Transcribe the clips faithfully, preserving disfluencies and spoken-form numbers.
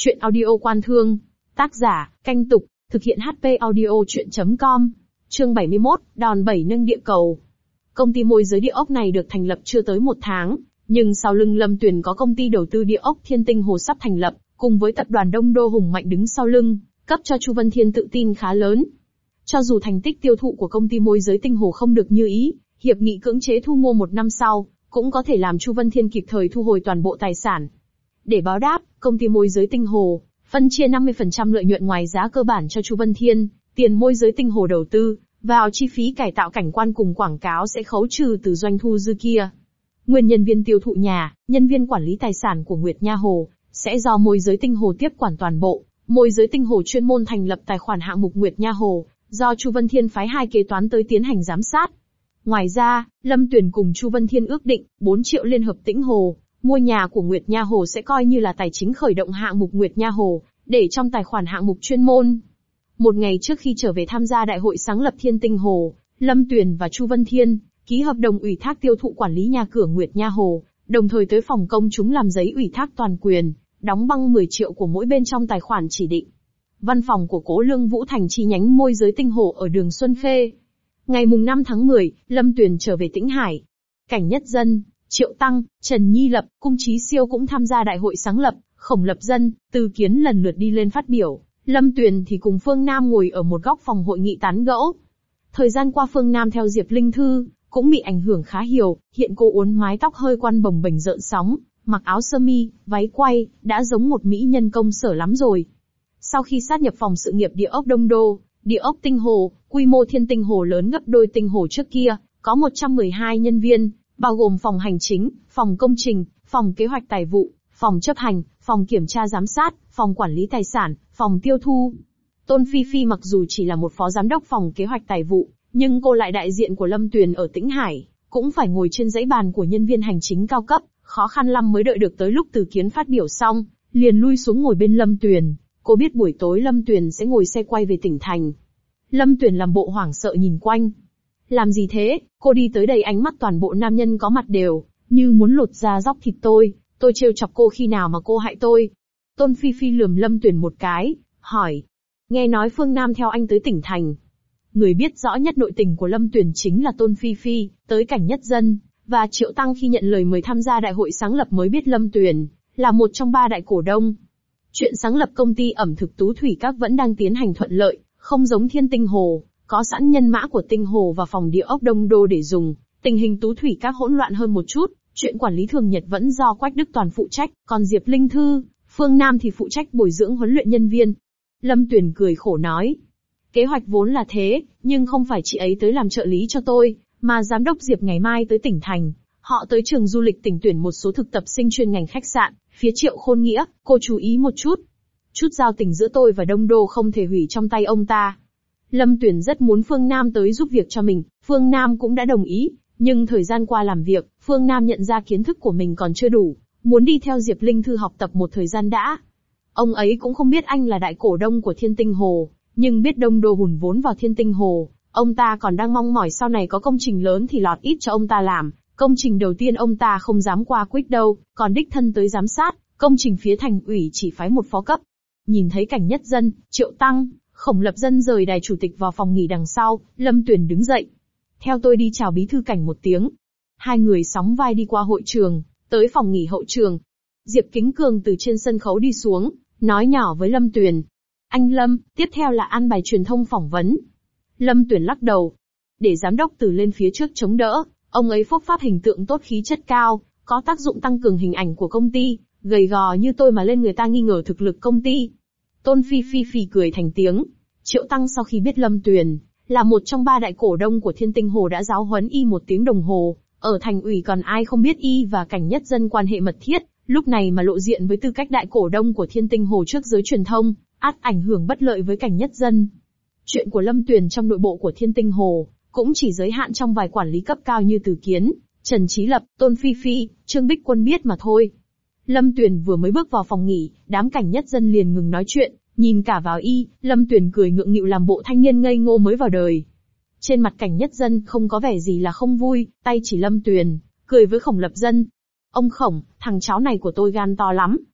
Chuyện audio Quan Thương. Tác giả, Canh Tục, thực hiện hát pê audio chuyện chấm com. Chương bảy mươi mốt, đòn bẩy nâng địa cầu. Công ty môi giới địa ốc này được thành lập chưa tới một tháng, nhưng sau lưng Lâm Tuyền có công ty đầu tư địa ốc Thiên Tinh Hồ sắp thành lập, cùng với tập đoàn Đông Đô hùng mạnh đứng sau lưng, cấp cho Chu Vân Thiên tự tin khá lớn. Cho dù thành tích tiêu thụ của công ty môi giới Tinh Hồ không được như ý, hiệp nghị cưỡng chế thu mua một năm sau, cũng có thể làm Chu Vân Thiên kịp thời thu hồi toàn bộ tài sản. Để báo đáp, công ty môi giới Tinh Hồ phân chia năm mươi phần trăm lợi nhuận ngoài giá cơ bản cho Chu Vân Thiên, tiền môi giới Tinh Hồ đầu tư vào chi phí cải tạo cảnh quan cùng quảng cáo sẽ khấu trừ từ doanh thu dư kia. Nguyên nhân viên tiêu thụ nhà, nhân viên quản lý tài sản của Nguyệt Nha Hồ sẽ do môi giới Tinh Hồ tiếp quản toàn bộ. Môi giới Tinh Hồ chuyên môn thành lập tài khoản hạng mục Nguyệt Nha Hồ, do Chu Vân Thiên phái hai kế toán tới tiến hành giám sát. Ngoài ra, Lâm Tuyền cùng Chu Vân Thiên ước định bốn triệu liên hợp Tĩnh Hồ, mua nhà của Nguyệt Nha Hồ sẽ coi như là tài chính khởi động hạng mục Nguyệt Nha Hồ, để trong tài khoản hạng mục chuyên môn. Một ngày trước khi trở về tham gia đại hội sáng lập Thiên Tinh Hồ, Lâm Tuyền và Chu Vân Thiên ký hợp đồng ủy thác tiêu thụ quản lý nhà cửa Nguyệt Nha Hồ, đồng thời tới phòng công chúng làm giấy ủy thác toàn quyền, đóng băng mười triệu của mỗi bên trong tài khoản chỉ định. Văn phòng của Cố Lương Vũ Thành chi nhánh môi giới Tinh Hồ ở đường Xuân Khê. Ngày mùng năm tháng mười, Lâm Tuyền trở về Tĩnh Hải. Cảnh Nhất Dân, Triệu Tăng, Trần Nhi Lập, Cung Chí Siêu cũng tham gia đại hội sáng lập. Khổng Lập Dân, Từ Kiến lần lượt đi lên phát biểu. Lâm Tuyền thì cùng Phương Nam ngồi ở một góc phòng hội nghị tán gẫu. Thời gian qua Phương Nam theo Diệp Linh Thư cũng bị ảnh hưởng khá nhiều, hiện cô uốn mái tóc hơi quăn bồng bềnh rợn sóng, mặc áo sơ mi, váy quay, đã giống một mỹ nhân công sở lắm rồi. Sau khi sát nhập phòng sự nghiệp địa ốc Đông Đô, địa ốc Tinh Hồ, quy mô Thiên Tinh Hồ lớn gấp đôi Tinh Hồ trước kia, có một trăm mười hai nhân viên, bao gồm phòng hành chính, phòng công trình, phòng kế hoạch tài vụ, phòng chấp hành, phòng kiểm tra giám sát, phòng quản lý tài sản, phòng tiêu thu. Tôn Phi Phi mặc dù chỉ là một phó giám đốc phòng kế hoạch tài vụ, nhưng cô lại đại diện của Lâm Tuyền ở Tĩnh Hải, cũng phải ngồi trên dãy bàn của nhân viên hành chính cao cấp, khó khăn lắm mới đợi được tới lúc Từ Kiến phát biểu xong, liền lui xuống ngồi bên Lâm Tuyền. Cô biết buổi tối Lâm Tuyền sẽ ngồi xe quay về tỉnh thành. Lâm Tuyền làm bộ hoảng sợ nhìn quanh. Làm gì thế? Cô đi tới đây ánh mắt toàn bộ nam nhân có mặt đều, như muốn lột da róc thịt tôi. Tôi trêu chọc cô khi nào mà cô hại tôi? Tôn Phi Phi lườm Lâm Tuyền một cái, hỏi. Nghe nói Phương Nam theo anh tới tỉnh thành. Người biết rõ nhất nội tình của Lâm Tuyền chính là Tôn Phi Phi, tới Cảnh Nhất Dân, và Triệu Tăng khi nhận lời mời tham gia đại hội sáng lập mới biết Lâm Tuyền là một trong ba đại cổ đông. Chuyện sáng lập công ty ẩm thực Tú Thủy Các vẫn đang tiến hành thuận lợi, không giống Thiên Tinh Hồ, có sẵn nhân mã của Tinh Hồ và phòng địa ốc Đông Đô để dùng. Tình hình Tú Thủy Các hỗn loạn hơn một chút, chuyện quản lý thường nhật vẫn do Quách Đức Toàn phụ trách, còn Diệp Linh Thư, Phương Nam thì phụ trách bồi dưỡng huấn luyện nhân viên. Lâm Tuyền cười khổ nói. Kế hoạch vốn là thế, nhưng không phải chị ấy tới làm trợ lý cho tôi, mà giám đốc Diệp ngày mai tới tỉnh thành. Họ tới trường du lịch tỉnh tuyển một số thực tập sinh chuyên ngành khách sạn, phía Triệu Khôn Nghĩa, cô chú ý một chút. Chút giao tình giữa tôi và Đông Đô không thể hủy trong tay ông ta. Lâm Tuyền rất muốn Phương Nam tới giúp việc cho mình, Phương Nam cũng đã đồng ý, nhưng thời gian qua làm việc, Phương Nam nhận ra kiến thức của mình còn chưa đủ, muốn đi theo Diệp Linh Thư học tập một thời gian đã. Ông ấy cũng không biết anh là đại cổ đông của Thiên Tinh Hồ, nhưng biết Đông Đô hùn vốn vào Thiên Tinh Hồ, ông ta còn đang mong mỏi sau này có công trình lớn thì lọt ít cho ông ta làm. Công trình đầu tiên ông ta không dám qua quýt đâu, còn đích thân tới giám sát, công trình phía thành ủy chỉ phái một phó cấp. Nhìn thấy Cảnh Nhất Dân, Triệu Tăng, Khổng Lập Dân rời đài chủ tịch vào phòng nghỉ đằng sau, Lâm Tuyền đứng dậy. Theo tôi đi chào bí thư Cảnh một tiếng. Hai người sóng vai đi qua hội trường, tới phòng nghỉ hậu trường. Diệp Kính Cường từ trên sân khấu đi xuống, nói nhỏ với Lâm Tuyền. Anh Lâm, tiếp theo là an bài truyền thông phỏng vấn. Lâm Tuyền lắc đầu. Để giám đốc Từ lên phía trước chống đỡ. Ông ấy phúc pháp hình tượng tốt khí chất cao, có tác dụng tăng cường hình ảnh của công ty, gầy gò như tôi mà lên người ta nghi ngờ thực lực công ty. Tôn Phi Phi phì cười thành tiếng. Triệu Tăng sau khi biết Lâm Tuyền là một trong ba đại cổ đông của Thiên Tinh Hồ đã giáo huấn y một tiếng đồng hồ, ở thành ủy còn ai không biết y và Cảnh Nhất Dân quan hệ mật thiết, lúc này mà lộ diện với tư cách đại cổ đông của Thiên Tinh Hồ trước giới truyền thông, ắt ảnh hưởng bất lợi với Cảnh Nhất Dân. Chuyện của Lâm Tuyền trong nội bộ của Thiên Tinh Hồ cũng chỉ giới hạn trong vài quản lý cấp cao như Từ Kiến, Trần Chí Lập, Tôn Phi Phi, Trương Bích Quân biết mà thôi. Lâm Tuyền vừa mới bước vào phòng nghỉ, đám Cảnh Nhất Dân liền ngừng nói chuyện, nhìn cả vào y. Lâm Tuyền cười ngượng nghịu làm bộ thanh niên ngây ngô mới vào đời. Trên mặt Cảnh Nhất Dân không có vẻ gì là không vui, tay chỉ Lâm Tuyền, cười với Khổng Lập Dân. Ông Khổng, thằng cháu này của tôi gan to lắm,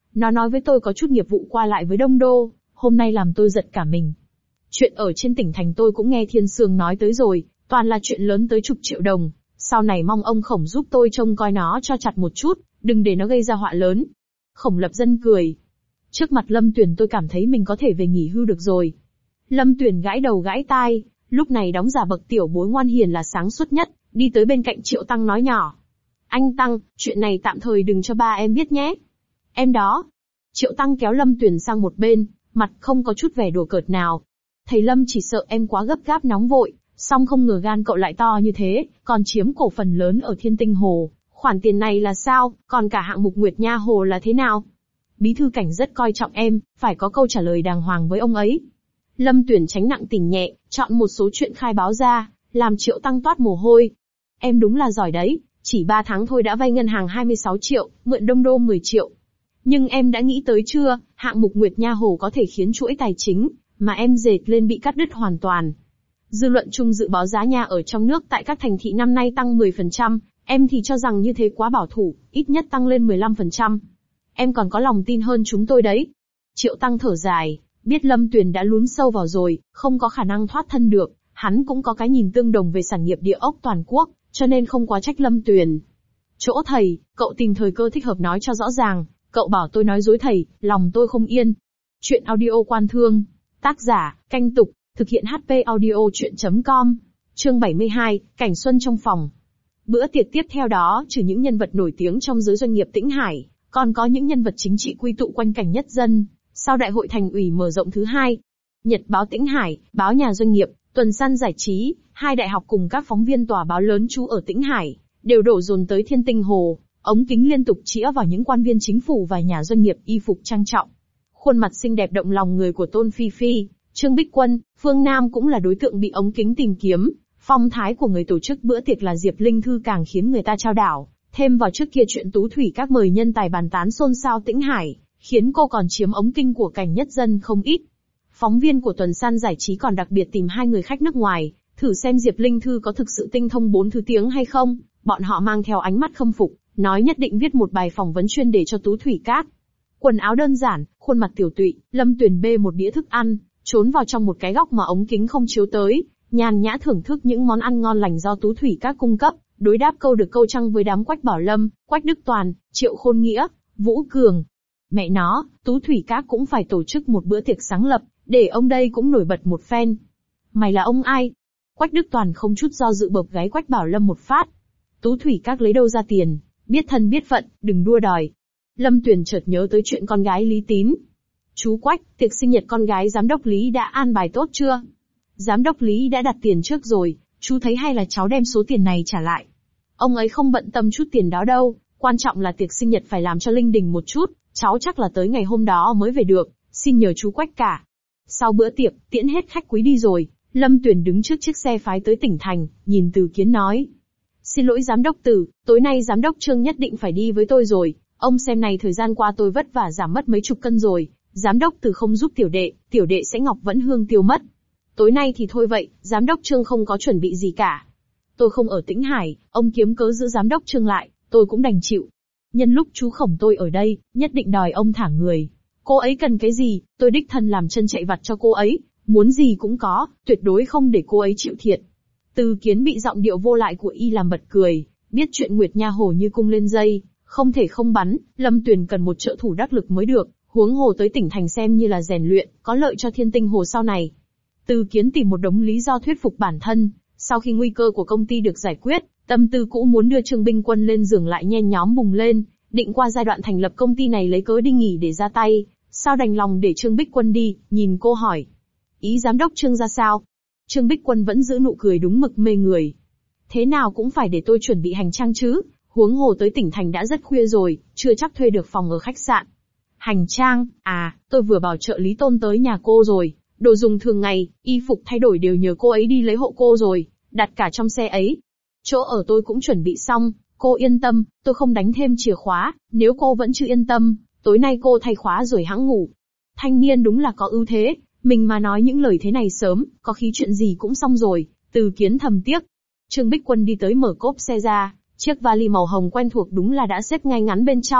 Nó nói với tôi có chút nghiệp vụ qua lại với Đông Đô, hôm nay làm tôi giật cả mình. Chuyện ở trên tỉnh thành tôi cũng nghe Thiên Sương nói tới rồi, toàn là chuyện lớn tới chục triệu đồng. Sau này mong ông Khổng giúp tôi trông coi nó cho chặt một chút, đừng để nó gây ra họa lớn. Khổng Lập Dân cười. Trước mặt Lâm Tuyền tôi cảm thấy mình có thể về nghỉ hưu được rồi. Lâm Tuyền gãi đầu gãi tai, lúc này đóng giả bậc tiểu bối ngoan hiền là sáng suốt nhất, đi tới bên cạnh Triệu Tăng nói nhỏ. Anh Tăng, chuyện này tạm thời đừng cho ba em biết nhé. Em đó. Triệu Tăng kéo Lâm Tuyền sang một bên, mặt không có chút vẻ đùa cợt nào. Thầy Lâm chỉ sợ em quá gấp gáp nóng vội, song không ngờ gan cậu lại to như thế, còn chiếm cổ phần lớn ở Thiên Tinh Hồ. Khoản tiền này là sao, còn cả hạng mục Nguyệt Nha Hồ là thế nào? Bí thư cảnh rất coi trọng em, phải có câu trả lời đàng hoàng với ông ấy. Lâm Tuyền tránh nặng tình nhẹ, chọn một số chuyện khai báo ra, làm Triệu Tăng toát mồ hôi. Em đúng là giỏi đấy, chỉ ba tháng thôi đã vay ngân hàng hai mươi sáu triệu, mượn Đông Đô mười triệu. Nhưng em đã nghĩ tới chưa, hạng mục Nguyệt Nha Hồ có thể khiến chuỗi tài chính mà em dệt lên bị cắt đứt hoàn toàn. Dư luận chung dự báo giá nhà ở trong nước tại các thành thị năm nay tăng mười phần trăm, em thì cho rằng như thế quá bảo thủ, ít nhất tăng lên mười lăm phần trăm. Em còn có lòng tin hơn chúng tôi đấy. Triệu Tăng thở dài, biết Lâm Tuyền đã lún sâu vào rồi, không có khả năng thoát thân được, hắn cũng có cái nhìn tương đồng về sản nghiệp địa ốc toàn quốc, cho nên không quá trách Lâm Tuyền. Chỗ thầy, cậu tìm thời cơ thích hợp nói cho rõ ràng, cậu bảo tôi nói dối thầy, lòng tôi không yên. Chuyện audio Quan Thương, tác giả, Canh Tục, thực hiện hát pê audio chuyện chấm com, chương bảy mươi hai, Cảnh Xuân trong phòng. Bữa tiệc tiếp theo đó, trừ những nhân vật nổi tiếng trong giới doanh nghiệp Tĩnh Hải, còn có những nhân vật chính trị quy tụ quanh Cảnh Nhất Dân, sau đại hội thành ủy mở rộng thứ hai. Nhật báo Tĩnh Hải, báo Nhà Doanh nghiệp, Tuần San Giải trí, hai đại học cùng các phóng viên tòa báo lớn trú ở Tĩnh Hải, đều đổ dồn tới Thiên Tinh Hồ, ống kính liên tục chĩa vào những quan viên chính phủ và nhà doanh nghiệp y phục trang trọng. Khuôn mặt xinh đẹp động lòng người của Tôn Phi Phi, Trương Bích Quân, Phương Nam cũng là đối tượng bị ống kính tìm kiếm. Phong thái của người tổ chức bữa tiệc là Diệp Linh Thư càng khiến người ta trao đảo. Thêm vào trước kia chuyện Tú Thủy các mời nhân tài bàn tán xôn xao Tĩnh Hải, khiến cô còn chiếm ống kinh của Cảnh Nhất Dân không ít. Phóng viên của Tuần San Giải trí còn đặc biệt tìm hai người khách nước ngoài, thử xem Diệp Linh Thư có thực sự tinh thông bốn thứ tiếng hay không. Bọn họ mang theo ánh mắt khâm phục, nói nhất định viết một bài phỏng vấn chuyên để cho Tú Thủy các. Quần áo đơn giản, khuôn mặt tiểu tụy, Lâm Tuyền bê một đĩa thức ăn, trốn vào trong một cái góc mà ống kính không chiếu tới, nhàn nhã thưởng thức những món ăn ngon lành do Tú Thủy các cung cấp, đối đáp câu được câu trăng với đám Quách Bảo Lâm, Quách Đức Toàn, Triệu Khôn Nghĩa, Vũ Cường. Mẹ nó, Tú Thủy các cũng phải tổ chức một bữa tiệc sáng lập, để ông đây cũng nổi bật một phen. Mày là ông ai? Quách Đức Toàn không chút do dự bợp gáy Quách Bảo Lâm một phát. Tú Thủy các lấy đâu ra tiền, biết thân biết phận, đừng đua đòi. Lâm Tuyền chợt nhớ tới chuyện con gái Lý Tín. Chú Quách, tiệc sinh nhật con gái giám đốc Lý đã an bài tốt chưa? Giám đốc Lý đã đặt tiền trước rồi, chú thấy hay là cháu đem số tiền này trả lại? Ông ấy không bận tâm chút tiền đó đâu, quan trọng là tiệc sinh nhật phải làm cho linh đình một chút, cháu chắc là tới ngày hôm đó mới về được, xin nhờ chú Quách cả. Sau bữa tiệc, tiễn hết khách quý đi rồi, Lâm Tuyền đứng trước chiếc xe phái tới tỉnh thành, nhìn Từ Kiến nói. Xin lỗi giám đốc Từ, tối nay giám đốc Trương nhất định phải đi với tôi rồi, ông xem này thời gian qua tôi vất vả giảm mất mấy chục cân rồi, giám đốc Từ không giúp tiểu đệ, tiểu đệ sẽ ngọc vẫn hương tiêu mất. Tối nay thì thôi vậy, giám đốc Trương không có chuẩn bị gì cả. Tôi không ở Tĩnh Hải, ông kiếm cớ giữ giám đốc Trương lại, tôi cũng đành chịu. Nhân lúc chú Khổng tôi ở đây, nhất định đòi ông thả người. Cô ấy cần cái gì, tôi đích thân làm chân chạy vặt cho cô ấy, muốn gì cũng có, tuyệt đối không để cô ấy chịu thiệt. Từ Kiến bị giọng điệu vô lại của y làm bật cười, biết chuyện Nguyệt Nha Hồ như cung lên dây, không thể không bắn, Lâm Tuyền cần một trợ thủ đắc lực mới được, huống hồ tới tỉnh thành xem như là rèn luyện, có lợi cho Thiên Tinh Hồ sau này. Từ Kiến tìm một đống lý do thuyết phục bản thân, sau khi nguy cơ của công ty được giải quyết, tâm tư cũ muốn đưa Trương Binh Quân lên giường lại nhen nhóm bùng lên, định qua giai đoạn thành lập công ty này lấy cớ đi nghỉ để ra tay, sao đành lòng để Trương Bích Quân đi, nhìn cô hỏi. Ý giám đốc Trương ra sao? Trương Bích Quân vẫn giữ nụ cười đúng mực mê người. Thế nào cũng phải để tôi chuẩn bị hành trang chứ, huống hồ tới tỉnh thành đã rất khuya rồi, chưa chắc thuê được phòng ở khách sạn. Hành trang, à, tôi vừa bảo trợ lý Tôn tới nhà cô rồi, đồ dùng thường ngày, y phục thay đổi đều nhờ cô ấy đi lấy hộ cô rồi, đặt cả trong xe ấy. Chỗ ở tôi cũng chuẩn bị xong, cô yên tâm, tôi không đánh thêm chìa khóa, nếu cô vẫn chưa yên tâm, tối nay cô thay khóa rồi hẵng ngủ. Thanh niên đúng là có ưu thế, mình mà nói những lời thế này sớm, có khi chuyện gì cũng xong rồi, Từ Kiến thầm tiếc. Trương Bích Quân đi tới mở cốp xe ra, chiếc vali màu hồng quen thuộc đúng là đã xếp ngay ngắn bên trong,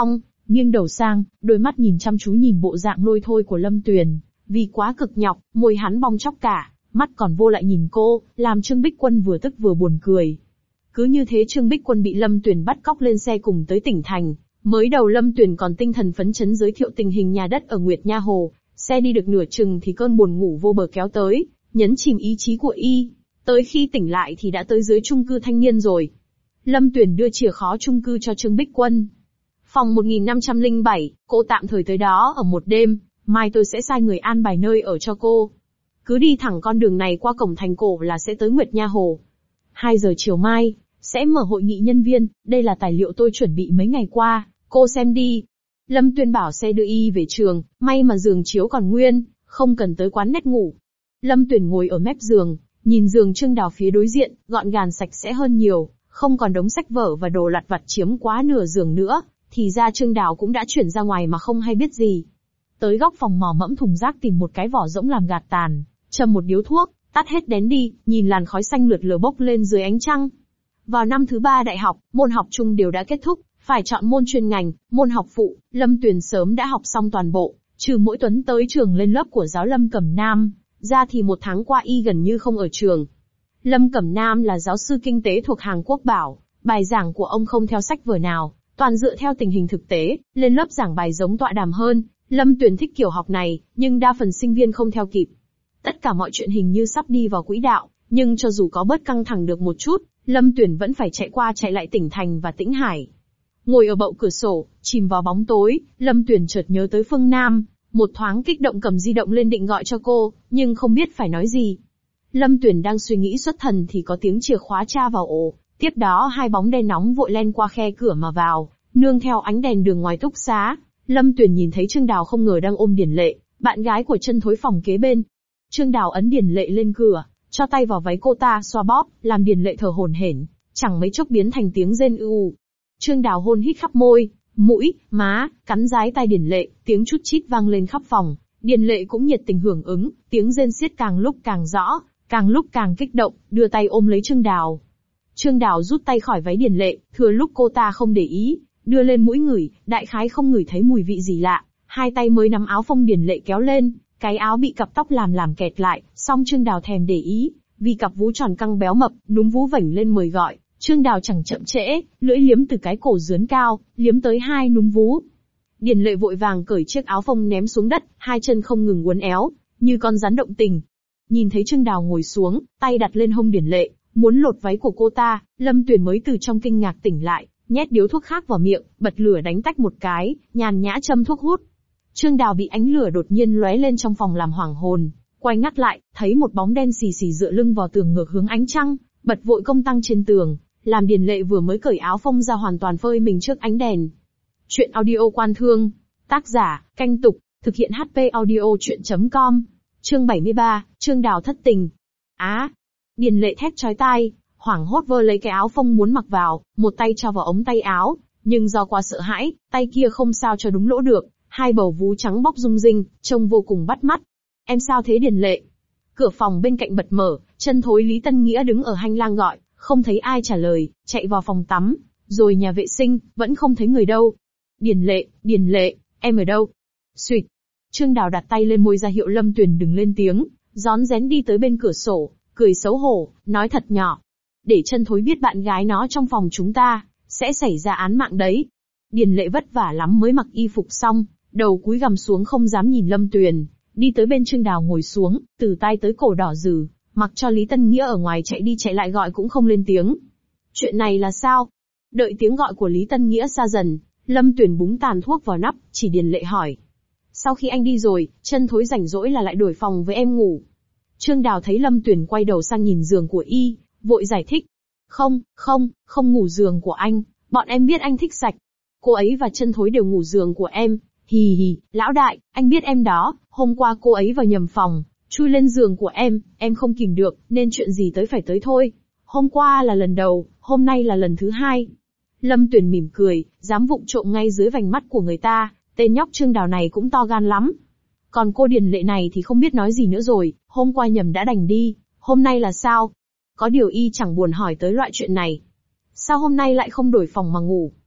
nghiêng đầu sang, đôi mắt nhìn chăm chú nhìn bộ dạng lôi thôi của Lâm Tuyền. Vì quá cực nhọc, môi hắn bong chóc cả, mắt còn vô lại nhìn cô, làm Trương Bích Quân vừa tức vừa buồn cười. Cứ như thế Trương Bích Quân bị Lâm Tuyền bắt cóc lên xe cùng tới tỉnh thành. Mới đầu Lâm Tuyền còn tinh thần phấn chấn giới thiệu tình hình nhà đất ở Nguyệt Nha Hồ, xe đi được nửa chừng thì cơn buồn ngủ vô bờ kéo tới, nhấn chìm ý chí của y. Tới khi tỉnh lại thì đã tới dưới chung cư thanh niên rồi. Lâm Tuyền đưa chìa khóa chung cư cho Trương Bích Quân. Phòng một nghìn năm trăm lẻ bảy, cô tạm thời tới đó ở một đêm, mai tôi sẽ sai người an bài nơi ở cho cô. Cứ đi thẳng con đường này qua cổng thành cổ là sẽ tới Nguyệt Nha Hồ. hai giờ chiều mai, sẽ mở hội nghị nhân viên, đây là tài liệu tôi chuẩn bị mấy ngày qua, cô xem đi. Lâm Tuyền bảo xe đưa y về trường, may mà giường chiếu còn nguyên, không cần tới quán nét ngủ. Lâm Tuyền ngồi ở mép giường, nhìn giường Trương Đào phía đối diện, gọn gàng sạch sẽ hơn nhiều, không còn đống sách vở và đồ lặt vặt chiếm quá nửa giường nữa, thì ra Trương Đào cũng đã chuyển ra ngoài mà không hay biết gì. Tới góc phòng mò mẫm thùng rác tìm một cái vỏ rỗng làm gạt tàn, châm một điếu thuốc, tắt hết đèn đi, nhìn làn khói xanh lượt lờ bốc lên dưới ánh trăng. Vào năm thứ ba đại học, môn học chung đều đã kết thúc, phải chọn môn chuyên ngành, môn học phụ, Lâm Tuyền sớm đã học xong toàn bộ, trừ mỗi tuần tới trường lên lớp của giáo Lâm Cẩm Nam, ra thì một tháng qua y gần như không ở trường. Lâm Cẩm Nam là giáo sư kinh tế thuộc hàng Quốc Bảo, bài giảng của ông không theo sách vở nào, toàn dựa theo tình hình thực tế, lên lớp giảng bài giống tọa đàm hơn. Lâm Tuyền thích kiểu học này, nhưng đa phần sinh viên không theo kịp. Tất cả mọi chuyện hình như sắp đi vào quỹ đạo, nhưng cho dù có bớt căng thẳng được một chút, Lâm Tuyền vẫn phải chạy qua chạy lại tỉnh thành và Tĩnh Hải. Ngồi ở bậu cửa sổ, chìm vào bóng tối, Lâm Tuyền chợt nhớ tới Phương Nam, một thoáng kích động cầm di động lên định gọi cho cô, nhưng không biết phải nói gì. Lâm Tuyền đang suy nghĩ xuất thần thì có tiếng chìa khóa tra vào ổ, tiếp đó hai bóng đen nóng vội len qua khe cửa mà vào, nương theo ánh đèn đường ngoài túc xá. Lâm Tuyền nhìn thấy Trương Đào không ngờ đang ôm Điền Lệ, bạn gái của Chân Thối phòng kế bên. Trương Đào ấn Điền Lệ lên cửa, cho tay vào váy cô ta xoa bóp, làm Điền Lệ thở hổn hển, chẳng mấy chốc biến thành tiếng rên ư. Trương Đào hôn hít khắp môi, mũi, má, cắn rái tay Điền Lệ, tiếng chút chít vang lên khắp phòng. Điền Lệ cũng nhiệt tình hưởng ứng, tiếng rên xiết càng lúc càng rõ, càng lúc càng kích động, đưa tay ôm lấy Trương Đào. Trương Đào rút tay khỏi váy Điền Lệ, thừa lúc cô ta không để ý, đưa lên mũi ngửi, đại khái không ngửi thấy mùi vị gì lạ, hai tay mới nắm áo phông Điền Lệ kéo lên, cái áo bị cặp tóc làm làm kẹt lại, song Trương Đào thèm để ý, vì cặp vú tròn căng béo mập, núm vú vểnh lên mời gọi, Trương Đào chẳng chậm trễ, lưỡi liếm từ cái cổ dướn cao, liếm tới hai núm vú. Điền Lệ vội vàng cởi chiếc áo phông ném xuống đất, hai chân không ngừng uốn éo, như con rắn động tình. Nhìn thấy Trương Đào ngồi xuống, tay đặt lên hông Điền Lệ, muốn lột váy của cô ta, Lâm Tuyền mới từ trong kinh ngạc tỉnh lại, nhét điếu thuốc khác vào miệng, bật lửa đánh tách một cái, nhàn nhã châm thuốc hút. Trương Đào bị ánh lửa đột nhiên lóe lên trong phòng làm hoảng hồn, quay ngắt lại, thấy một bóng đen xì xì dựa lưng vào tường ngược hướng ánh trăng, bật vội công tăng trên tường, làm Điền Lệ vừa mới cởi áo phông ra hoàn toàn phơi mình trước ánh đèn. Chuyện audio Quan Thương, tác giả, Canh Tục, thực hiện hát pê audio chuyện chấm com, chương bảy mươi ba, Trương Đào thất tình. Á! Điền Lệ thét chói tai, hoảng hốt vơ lấy cái áo phông muốn mặc vào, một tay cho vào ống tay áo, nhưng do quá sợ hãi, tay kia không sao cho đúng lỗ được, hai bầu vú trắng bóc rung rinh, trông vô cùng bắt mắt. Em sao thế Điền Lệ? Cửa phòng bên cạnh bật mở, Chân Thối Lý Tân Nghĩa đứng ở hành lang gọi, không thấy ai trả lời, chạy vào phòng tắm, rồi nhà vệ sinh, vẫn không thấy người đâu. Điền Lệ, Điền Lệ, em ở đâu? Xuyệt. Trương Đào đặt tay lên môi ra hiệu Lâm Tuyền đừng lên tiếng, rón rén đi tới bên cửa sổ, cười xấu hổ, nói thật nhỏ. Để Chân Thối biết bạn gái nó trong phòng chúng ta, sẽ xảy ra án mạng đấy. Điền Lệ vất vả lắm mới mặc y phục xong, đầu cúi gằm xuống không dám nhìn Lâm Tuyền, đi tới bên Trương Đào ngồi xuống, từ tai tới cổ đỏ rừ, mặc cho Lý Tân Nghĩa ở ngoài chạy đi chạy lại gọi cũng không lên tiếng. Chuyện này là sao? Đợi tiếng gọi của Lý Tân Nghĩa xa dần, Lâm Tuyền búng tàn thuốc vào nắp, chỉ Điền Lệ hỏi. Sau khi anh đi rồi, Chân Thối rảnh rỗi là lại đổi phòng với em ngủ. Trương Đào thấy Lâm Tuyền quay đầu sang nhìn giường của y, vội giải thích. Không, không, không ngủ giường của anh, bọn em biết anh thích sạch. Cô ấy và Chân Thối đều ngủ giường của em, hì hì, lão đại, anh biết em đó, hôm qua cô ấy vào nhầm phòng, chui lên giường của em, em không kìm được, nên chuyện gì tới phải tới thôi. Hôm qua là lần đầu, hôm nay là lần thứ hai. Lâm Tuyền mỉm cười, dám vụng trộm ngay dưới vành mắt của người ta, tên nhóc Trương Đào này cũng to gan lắm. Còn cô Điền Lệ này thì không biết nói gì nữa rồi, hôm qua nhầm đã đành đi, hôm nay là sao? Có điều y chẳng buồn hỏi tới loại chuyện này. Sao hôm nay lại không đổi phòng mà ngủ?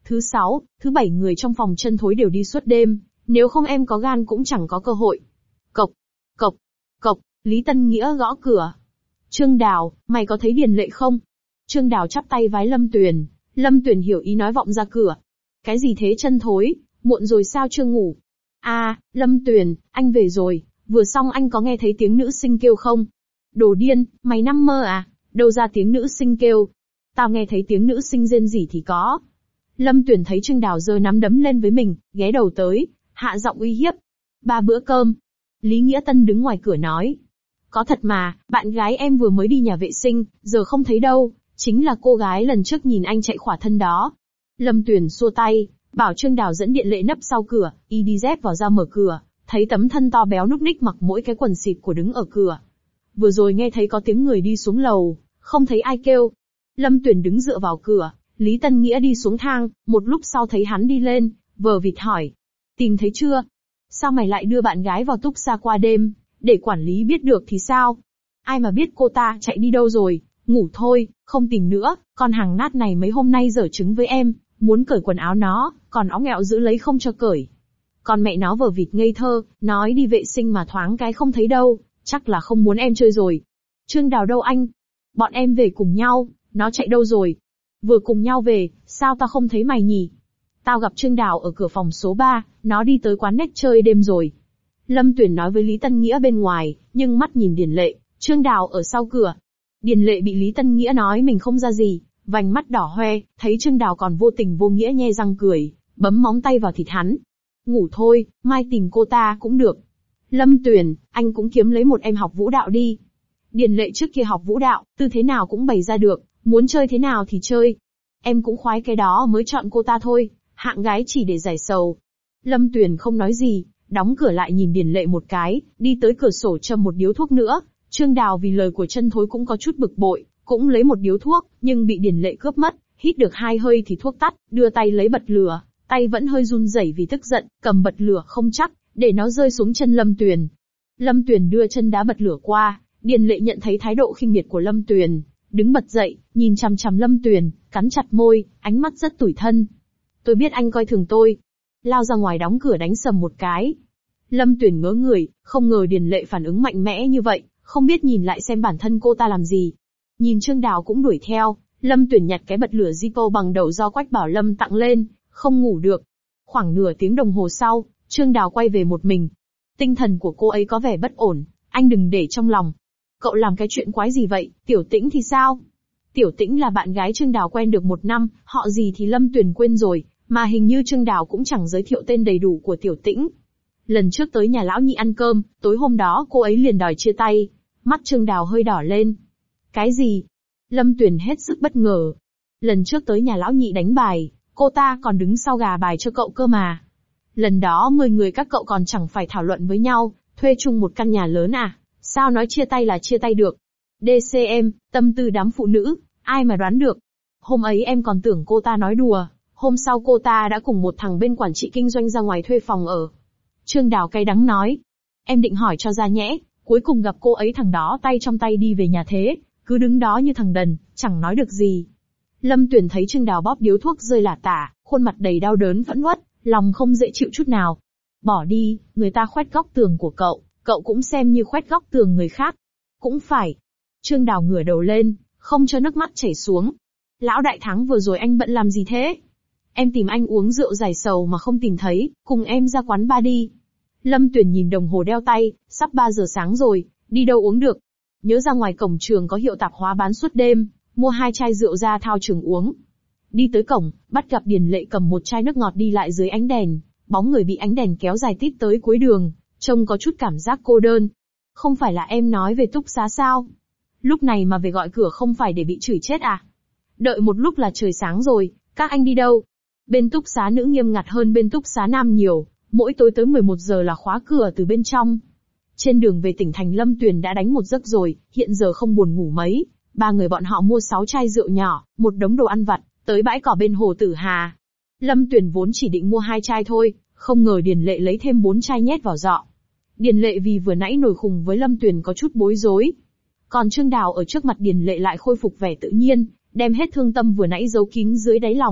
Thứ sáu, thứ bảy người trong phòng chân thối đều đi suốt đêm, nếu không em có gan cũng chẳng có cơ hội. Cộc, cộc, cộc, Lý Tân Nghĩa gõ cửa. Trương Đào, mày có thấy Điền Lệ không? Trương Đào chắp tay vái Lâm Tuyền, Lâm Tuyền hiểu ý nói vọng ra cửa. Cái gì thế chân thối, muộn rồi sao chưa ngủ? À, Lâm Tuyền, anh về rồi, vừa xong anh có nghe thấy tiếng nữ sinh kêu không? Đồ điên, mày nằm mơ à? Đâu ra tiếng nữ sinh kêu? Tao nghe thấy tiếng nữ sinh rên rỉ thì có. Lâm Tuyền thấy Trương Đào giơ nắm đấm lên với mình, ghé đầu tới, hạ giọng uy hiếp. Ba bữa cơm. Lý Nghĩa Tân đứng ngoài cửa nói. Có thật mà, bạn gái em vừa mới đi nhà vệ sinh, giờ không thấy đâu, chính là cô gái lần trước nhìn anh chạy khỏa thân đó. Lâm Tuyền xua tay, bảo Trương Đào dẫn Điện Lệ nấp sau cửa, y đi dép vào ra mở cửa, thấy tấm thân to béo núc ních mặc mỗi cái quần xịt của đứng ở cửa. Vừa rồi nghe thấy có tiếng người đi xuống lầu, không thấy ai kêu. Lâm Tuyền đứng dựa vào cửa, Lý Tân Nghĩa đi xuống thang, một lúc sau thấy hắn đi lên, vờ vịt hỏi. Tìm thấy chưa? Sao mày lại đưa bạn gái vào túc xá qua đêm, để quản lý biết được thì sao? Ai mà biết cô ta chạy đi đâu rồi, ngủ thôi, không tìm nữa, con hàng nát này mấy hôm nay giở trứng với em, muốn cởi quần áo nó, còn óng ẹo giữ lấy không cho cởi. Còn mẹ nó vờ vịt ngây thơ, nói đi vệ sinh mà thoáng cái không thấy đâu, chắc là không muốn em chơi rồi. Trương Đào đâu anh? Bọn em về cùng nhau, nó chạy đâu rồi? Vừa cùng nhau về, sao tao không thấy mày nhỉ? Tao gặp Trương Đào ở cửa phòng số ba, nó đi tới quán net chơi đêm rồi. Lâm Tuyền nói với Lý Tân Nghĩa bên ngoài, nhưng mắt nhìn Điền Lệ, Trương Đào ở sau cửa. Điền Lệ bị Lý Tân Nghĩa nói mình không ra gì, vành mắt đỏ hoe, thấy Trương Đào còn vô tình vô nghĩa nhe răng cười, bấm móng tay vào thịt hắn. Ngủ thôi, mai tìm cô ta cũng được. Lâm Tuyền, anh cũng kiếm lấy một em học vũ đạo đi. Điền Lệ trước kia học vũ đạo, tư thế nào cũng bày ra được, muốn chơi thế nào thì chơi. Em cũng khoái cái đó mới chọn cô ta thôi, hạng gái chỉ để giải sầu. Lâm Tuyền không nói gì, đóng cửa lại nhìn Điền Lệ một cái, đi tới cửa sổ châm một điếu thuốc nữa. Trương Đào vì lời của chân thối cũng có chút bực bội, cũng lấy một điếu thuốc, nhưng bị Điền Lệ cướp mất, hít được hai hơi thì thuốc tắt, đưa tay lấy bật lửa, tay vẫn hơi run rẩy vì tức giận, cầm bật lửa không chắc, để nó rơi xuống chân Lâm Tuyền. Lâm Tuyền đưa chân đá bật lửa qua, Điền Lệ nhận thấy thái độ khinh miệt của Lâm Tuyền, đứng bật dậy, nhìn chằm chằm Lâm Tuyền, cắn chặt môi, ánh mắt rất tủi thân. Tôi biết anh coi thường tôi. Lao ra ngoài đóng cửa đánh sầm một cái. Lâm Tuyền ngớ người, không ngờ Điền Lệ phản ứng mạnh mẽ như vậy, không biết nhìn lại xem bản thân cô ta làm gì. Nhìn Trương Đào cũng đuổi theo, Lâm Tuyền nhặt cái bật lửa Zippo bằng đầu do Quách Bảo Lâm tặng lên, không ngủ được. Khoảng nửa tiếng đồng hồ sau, Trương Đào quay về một mình. Tinh thần của cô ấy có vẻ bất ổn, anh đừng để trong lòng. Cậu làm cái chuyện quái gì vậy, Tiểu Tĩnh thì sao? Tiểu Tĩnh là bạn gái Trương Đào quen được một năm, họ gì thì Lâm Tuyền quên rồi, mà hình như Trương Đào cũng chẳng giới thiệu tên đầy đủ của Tiểu Tĩnh. Lần trước tới nhà lão nhị ăn cơm, tối hôm đó cô ấy liền đòi chia tay. Mắt Trương Đào hơi đỏ lên. Cái gì? Lâm Tuyền hết sức bất ngờ. Lần trước tới nhà lão nhị đánh bài, cô ta còn đứng sau gà bài cho cậu cơ mà. Lần đó mười người các cậu còn chẳng phải thảo luận với nhau, thuê chung một căn nhà lớn à? Sao nói chia tay là chia tay được? đê xê em, tâm tư đám phụ nữ, ai mà đoán được. Hôm ấy em còn tưởng cô ta nói đùa, hôm sau cô ta đã cùng một thằng bên quản trị kinh doanh ra ngoài thuê phòng ở. Trương Đào cay đắng nói. Em định hỏi cho ra nhẽ, cuối cùng gặp cô ấy thằng đó tay trong tay đi về nhà thế, cứ đứng đó như thằng đần, chẳng nói được gì. Lâm Tuyền thấy Trương Đào bóp điếu thuốc rơi lả tả, khuôn mặt đầy đau đớn phẫn uất, lòng không dễ chịu chút nào. Bỏ đi, người ta khoét góc tường của cậu, cậu cũng xem như khoét góc tường người khác. Cũng phải. Trương Đào ngửa đầu lên, không cho nước mắt chảy xuống. Lão đại thắng vừa rồi anh bận làm gì thế? Em tìm anh uống rượu giải sầu mà không tìm thấy, cùng em ra quán bar đi. Lâm Tuyền nhìn đồng hồ đeo tay, sắp ba giờ sáng rồi, đi đâu uống được. Nhớ ra ngoài cổng trường có hiệu tạp hóa bán suốt đêm, mua hai chai rượu ra thao trường uống. Đi tới cổng, bắt gặp Điền Lệ cầm một chai nước ngọt đi lại dưới ánh đèn, bóng người bị ánh đèn kéo dài tít tới cuối đường, trông có chút cảm giác cô đơn. Không phải là em nói về túc xá sao? Lúc này mà về gọi cửa không phải để bị chửi chết à? Đợi một lúc là trời sáng rồi, các anh đi đâu? Bên túc xá nữ nghiêm ngặt hơn bên túc xá nam nhiều, mỗi tối tới mười một giờ là khóa cửa từ bên trong. Trên đường về tỉnh thành Lâm Tuyền đã đánh một giấc rồi, hiện giờ không buồn ngủ mấy. Ba người bọn họ mua sáu chai rượu nhỏ, một đống đồ ăn vặt, tới bãi cỏ bên hồ Tử Hà. Lâm Tuyền vốn chỉ định mua hai chai thôi, không ngờ Điền Lệ lấy thêm bốn chai nhét vào giọ. Điền Lệ vì vừa nãy nổi khùng với Lâm Tuyền có chút bối rối. Còn Trương Đào ở trước mặt Điền Lệ lại khôi phục vẻ tự nhiên, đem hết thương tâm vừa nãy giấu kín dưới đáy lòng,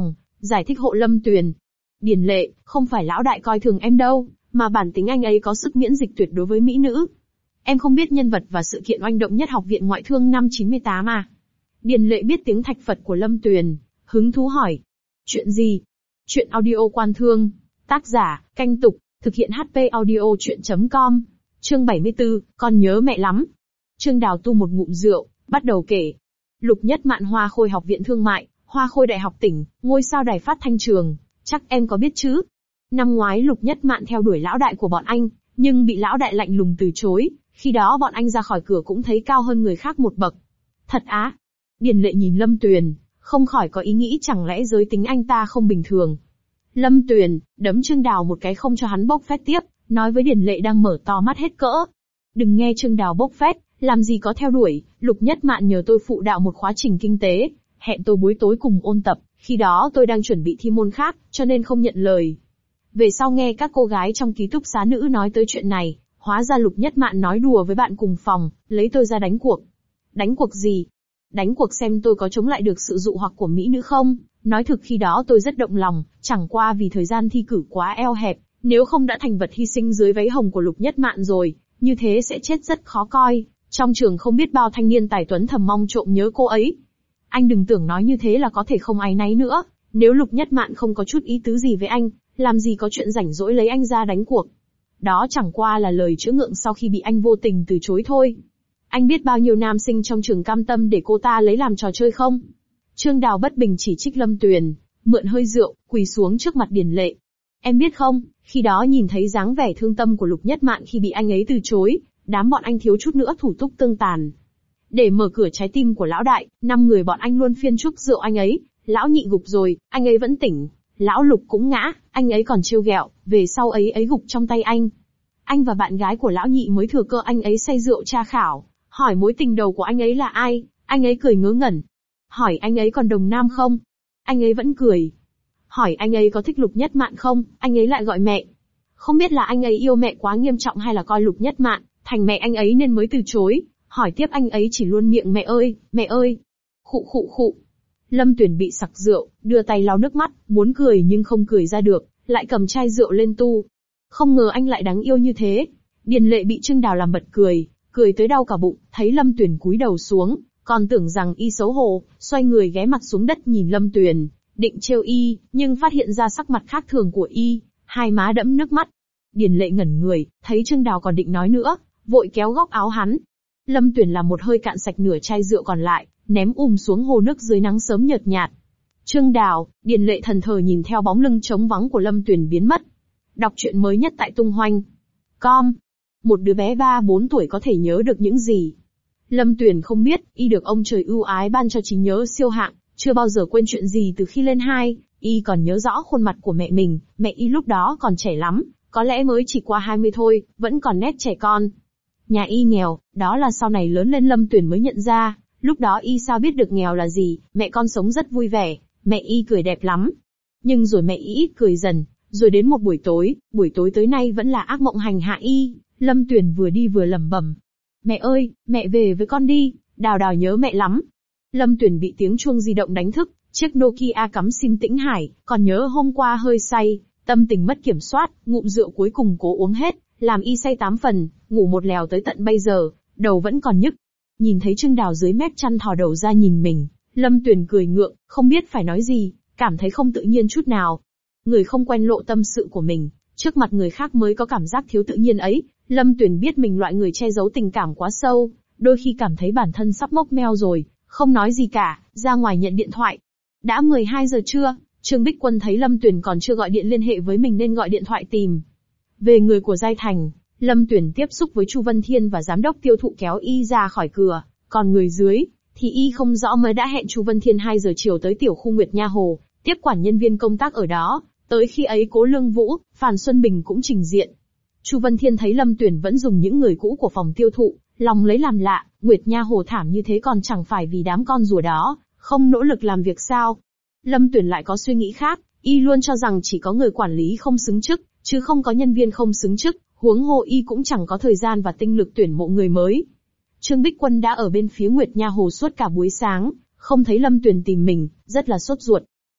giải thích hộ Lâm Tuyền. Điền Lệ, không phải lão đại coi thường em đâu, mà bản tính anh ấy có sức miễn dịch tuyệt đối với mỹ nữ. Em không biết nhân vật và sự kiện oanh động nhất Học viện Ngoại thương năm chín mươi tám à? Điền Lệ biết tiếng thạch Phật của Lâm Tuyền, hứng thú hỏi. Chuyện gì? Chuyện audio quan thương. Tác giả, Canh Tục, thực hiện hát pê audio chuyện chấm com. Chương bảy mươi tư, con nhớ mẹ lắm. Trương Đào tu một ngụm rượu, bắt đầu kể. Lục Nhất Mạn Hoa Khôi Học viện Thương mại, Hoa Khôi Đại học tỉnh, ngôi sao đài phát thanh trường, chắc em có biết chứ? Năm ngoái Lục Nhất Mạn theo đuổi lão đại của bọn anh, nhưng bị lão đại lạnh lùng từ chối, khi đó bọn anh ra khỏi cửa cũng thấy cao hơn người khác một bậc. Thật á? Điền Lệ nhìn Lâm Tuyền, không khỏi có ý nghĩ chẳng lẽ giới tính anh ta không bình thường. Lâm Tuyền, đấm Trương Đào một cái không cho hắn bốc phét tiếp, nói với Điền Lệ đang mở to mắt hết cỡ. Đừng nghe Trương Đào bốc phét, làm gì có theo đuổi, Lục Nhất Mạn nhờ tôi phụ đạo một khóa trình kinh tế, hẹn tôi buổi tối cùng ôn tập, khi đó tôi đang chuẩn bị thi môn khác, cho nên không nhận lời. Về sau nghe các cô gái trong ký túc xá nữ nói tới chuyện này, hóa ra Lục Nhất Mạn nói đùa với bạn cùng phòng, lấy tôi ra đánh cuộc. Đánh cuộc gì? Đánh cuộc xem tôi có chống lại được sự dụ hoặc của mỹ nữ không? Nói thực khi đó tôi rất động lòng, chẳng qua vì thời gian thi cử quá eo hẹp, nếu không đã thành vật hy sinh dưới váy hồng của Lục Nhất Mạn rồi, như thế sẽ chết rất khó coi. Trong trường không biết bao thanh niên tài tuấn thầm mong trộm nhớ cô ấy. Anh đừng tưởng nói như thế là có thể không áy náy nữa, nếu Lục Nhất Mạn không có chút ý tứ gì với anh, làm gì có chuyện rảnh rỗi lấy anh ra đánh cuộc. Đó chẳng qua là lời chữa ngượng sau khi bị anh vô tình từ chối thôi. Anh biết bao nhiêu nam sinh trong trường cam tâm để cô ta lấy làm trò chơi không? Trương Đào bất bình chỉ trích Lâm Tuyền, mượn hơi rượu, quỳ xuống trước mặt Điền Lệ. Em biết không, khi đó nhìn thấy dáng vẻ thương tâm của Lục Nhất Mạn khi bị anh ấy từ chối, đám bọn anh thiếu chút nữa thủ túc tương tàn. Để mở cửa trái tim của lão đại, năm người bọn anh luôn phiên chúc rượu anh ấy, lão nhị gục rồi, anh ấy vẫn tỉnh. Lão Lục cũng ngã, anh ấy còn trêu ghẹo, về sau ấy ấy gục trong tay anh. Anh và bạn gái của lão nhị mới thừa cơ anh ấy say rượu tra khảo, hỏi mối tình đầu của anh ấy là ai, anh ấy cười ngớ ngẩn. Hỏi anh ấy còn đồng nam không? Anh ấy vẫn cười. Hỏi anh ấy có thích Lục Nhất Mạn không? Anh ấy lại gọi mẹ. Không biết là anh ấy yêu mẹ quá nghiêm trọng hay là coi Lục Nhất Mạn thành mẹ anh ấy nên mới từ chối. Hỏi tiếp anh ấy chỉ luôn miệng mẹ ơi, mẹ ơi. Khụ khụ khụ. Lâm Tuyền bị sặc rượu, đưa tay lau nước mắt, muốn cười nhưng không cười ra được, lại cầm chai rượu lên tu. Không ngờ anh lại đáng yêu như thế. Điền Lệ bị Trương Đào làm bật cười, cười tới đau cả bụng, thấy Lâm Tuyền cúi đầu xuống, còn tưởng rằng y xấu hổ, xoay người ghé mặt xuống đất nhìn Lâm Tuyền, định trêu y, nhưng phát hiện ra sắc mặt khác thường của y, hai má đẫm nước mắt. Điền Lệ ngẩn người, thấy Trương Đào còn định nói nữa, vội kéo góc áo hắn. Lâm Tuyền làm một hơi cạn sạch nửa chai rượu còn lại, ném ùm xuống hồ nước dưới nắng sớm nhợt nhạt. Trương Đào, Điền Lệ thần thờ nhìn theo bóng lưng trống vắng của Lâm Tuyền biến mất. Đọc truyện mới nhất tại tung hoành chấm com. Một đứa bé ba bốn tuổi có thể nhớ được những gì? Lâm Tuyền không biết, y được ông trời ưu ái ban cho trí nhớ siêu hạng, chưa bao giờ quên chuyện gì từ khi lên hai, y còn nhớ rõ khuôn mặt của mẹ mình, mẹ y lúc đó còn trẻ lắm, có lẽ mới chỉ qua hai mươi thôi, vẫn còn nét trẻ con. Nhà y nghèo, đó là sau này lớn lên Lâm Tuyền mới nhận ra, lúc đó y sao biết được nghèo là gì, mẹ con sống rất vui vẻ, mẹ y cười đẹp lắm. Nhưng rồi mẹ y ít cười dần, rồi đến một buổi tối, buổi tối tới nay vẫn là ác mộng hành hạ y, Lâm Tuyền vừa đi vừa lẩm bẩm. Mẹ ơi, mẹ về với con đi, Đào Đào nhớ mẹ lắm. Lâm Tuyền bị tiếng chuông di động đánh thức, chiếc Nokia cắm sim tĩnh hải, còn nhớ hôm qua hơi say, tâm tình mất kiểm soát, ngụm rượu cuối cùng cố uống hết, làm y say tám phần, ngủ một lèo tới tận bây giờ, đầu vẫn còn nhức. Nhìn thấy Trương Đào dưới mép chăn thò đầu ra nhìn mình, Lâm Tuyền cười ngượng, không biết phải nói gì, cảm thấy không tự nhiên chút nào. Người không quen lộ tâm sự của mình, trước mặt người khác mới có cảm giác thiếu tự nhiên ấy. Lâm Tuyền biết mình loại người che giấu tình cảm quá sâu, đôi khi cảm thấy bản thân sắp mốc meo rồi, không nói gì cả, ra ngoài nhận điện thoại. Đã mười hai giờ trưa, Trương Bích Quân thấy Lâm Tuyền còn chưa gọi điện liên hệ với mình nên gọi điện thoại tìm. Về người của Giai Thành, Lâm Tuyền tiếp xúc với Chu Vân Thiên và giám đốc tiêu thụ kéo y ra khỏi cửa, còn người dưới, thì y không rõ mới đã hẹn Chu Vân Thiên hai giờ chiều tới tiểu khu Nguyệt Nha Hồ, tiếp quản nhân viên công tác ở đó, tới khi ấy Cố Lương Vũ, Phan Xuân Bình cũng trình diện. Chu Vân Thiên thấy Lâm Tuyền vẫn dùng những người cũ của phòng tiêu thụ, lòng lấy làm lạ, Nguyệt Nha Hồ thảm như thế còn chẳng phải vì đám con rùa đó, không nỗ lực làm việc sao? Lâm Tuyền lại có suy nghĩ khác, y luôn cho rằng chỉ có người quản lý không xứng chức, chứ không có nhân viên không xứng chức, huống hồ y cũng chẳng có thời gian và tinh lực tuyển mộ người mới. Trương Bích Quân đã ở bên phía Nguyệt Nha Hồ suốt cả buổi sáng, không thấy Lâm Tuyền tìm mình, rất là sốt ruột.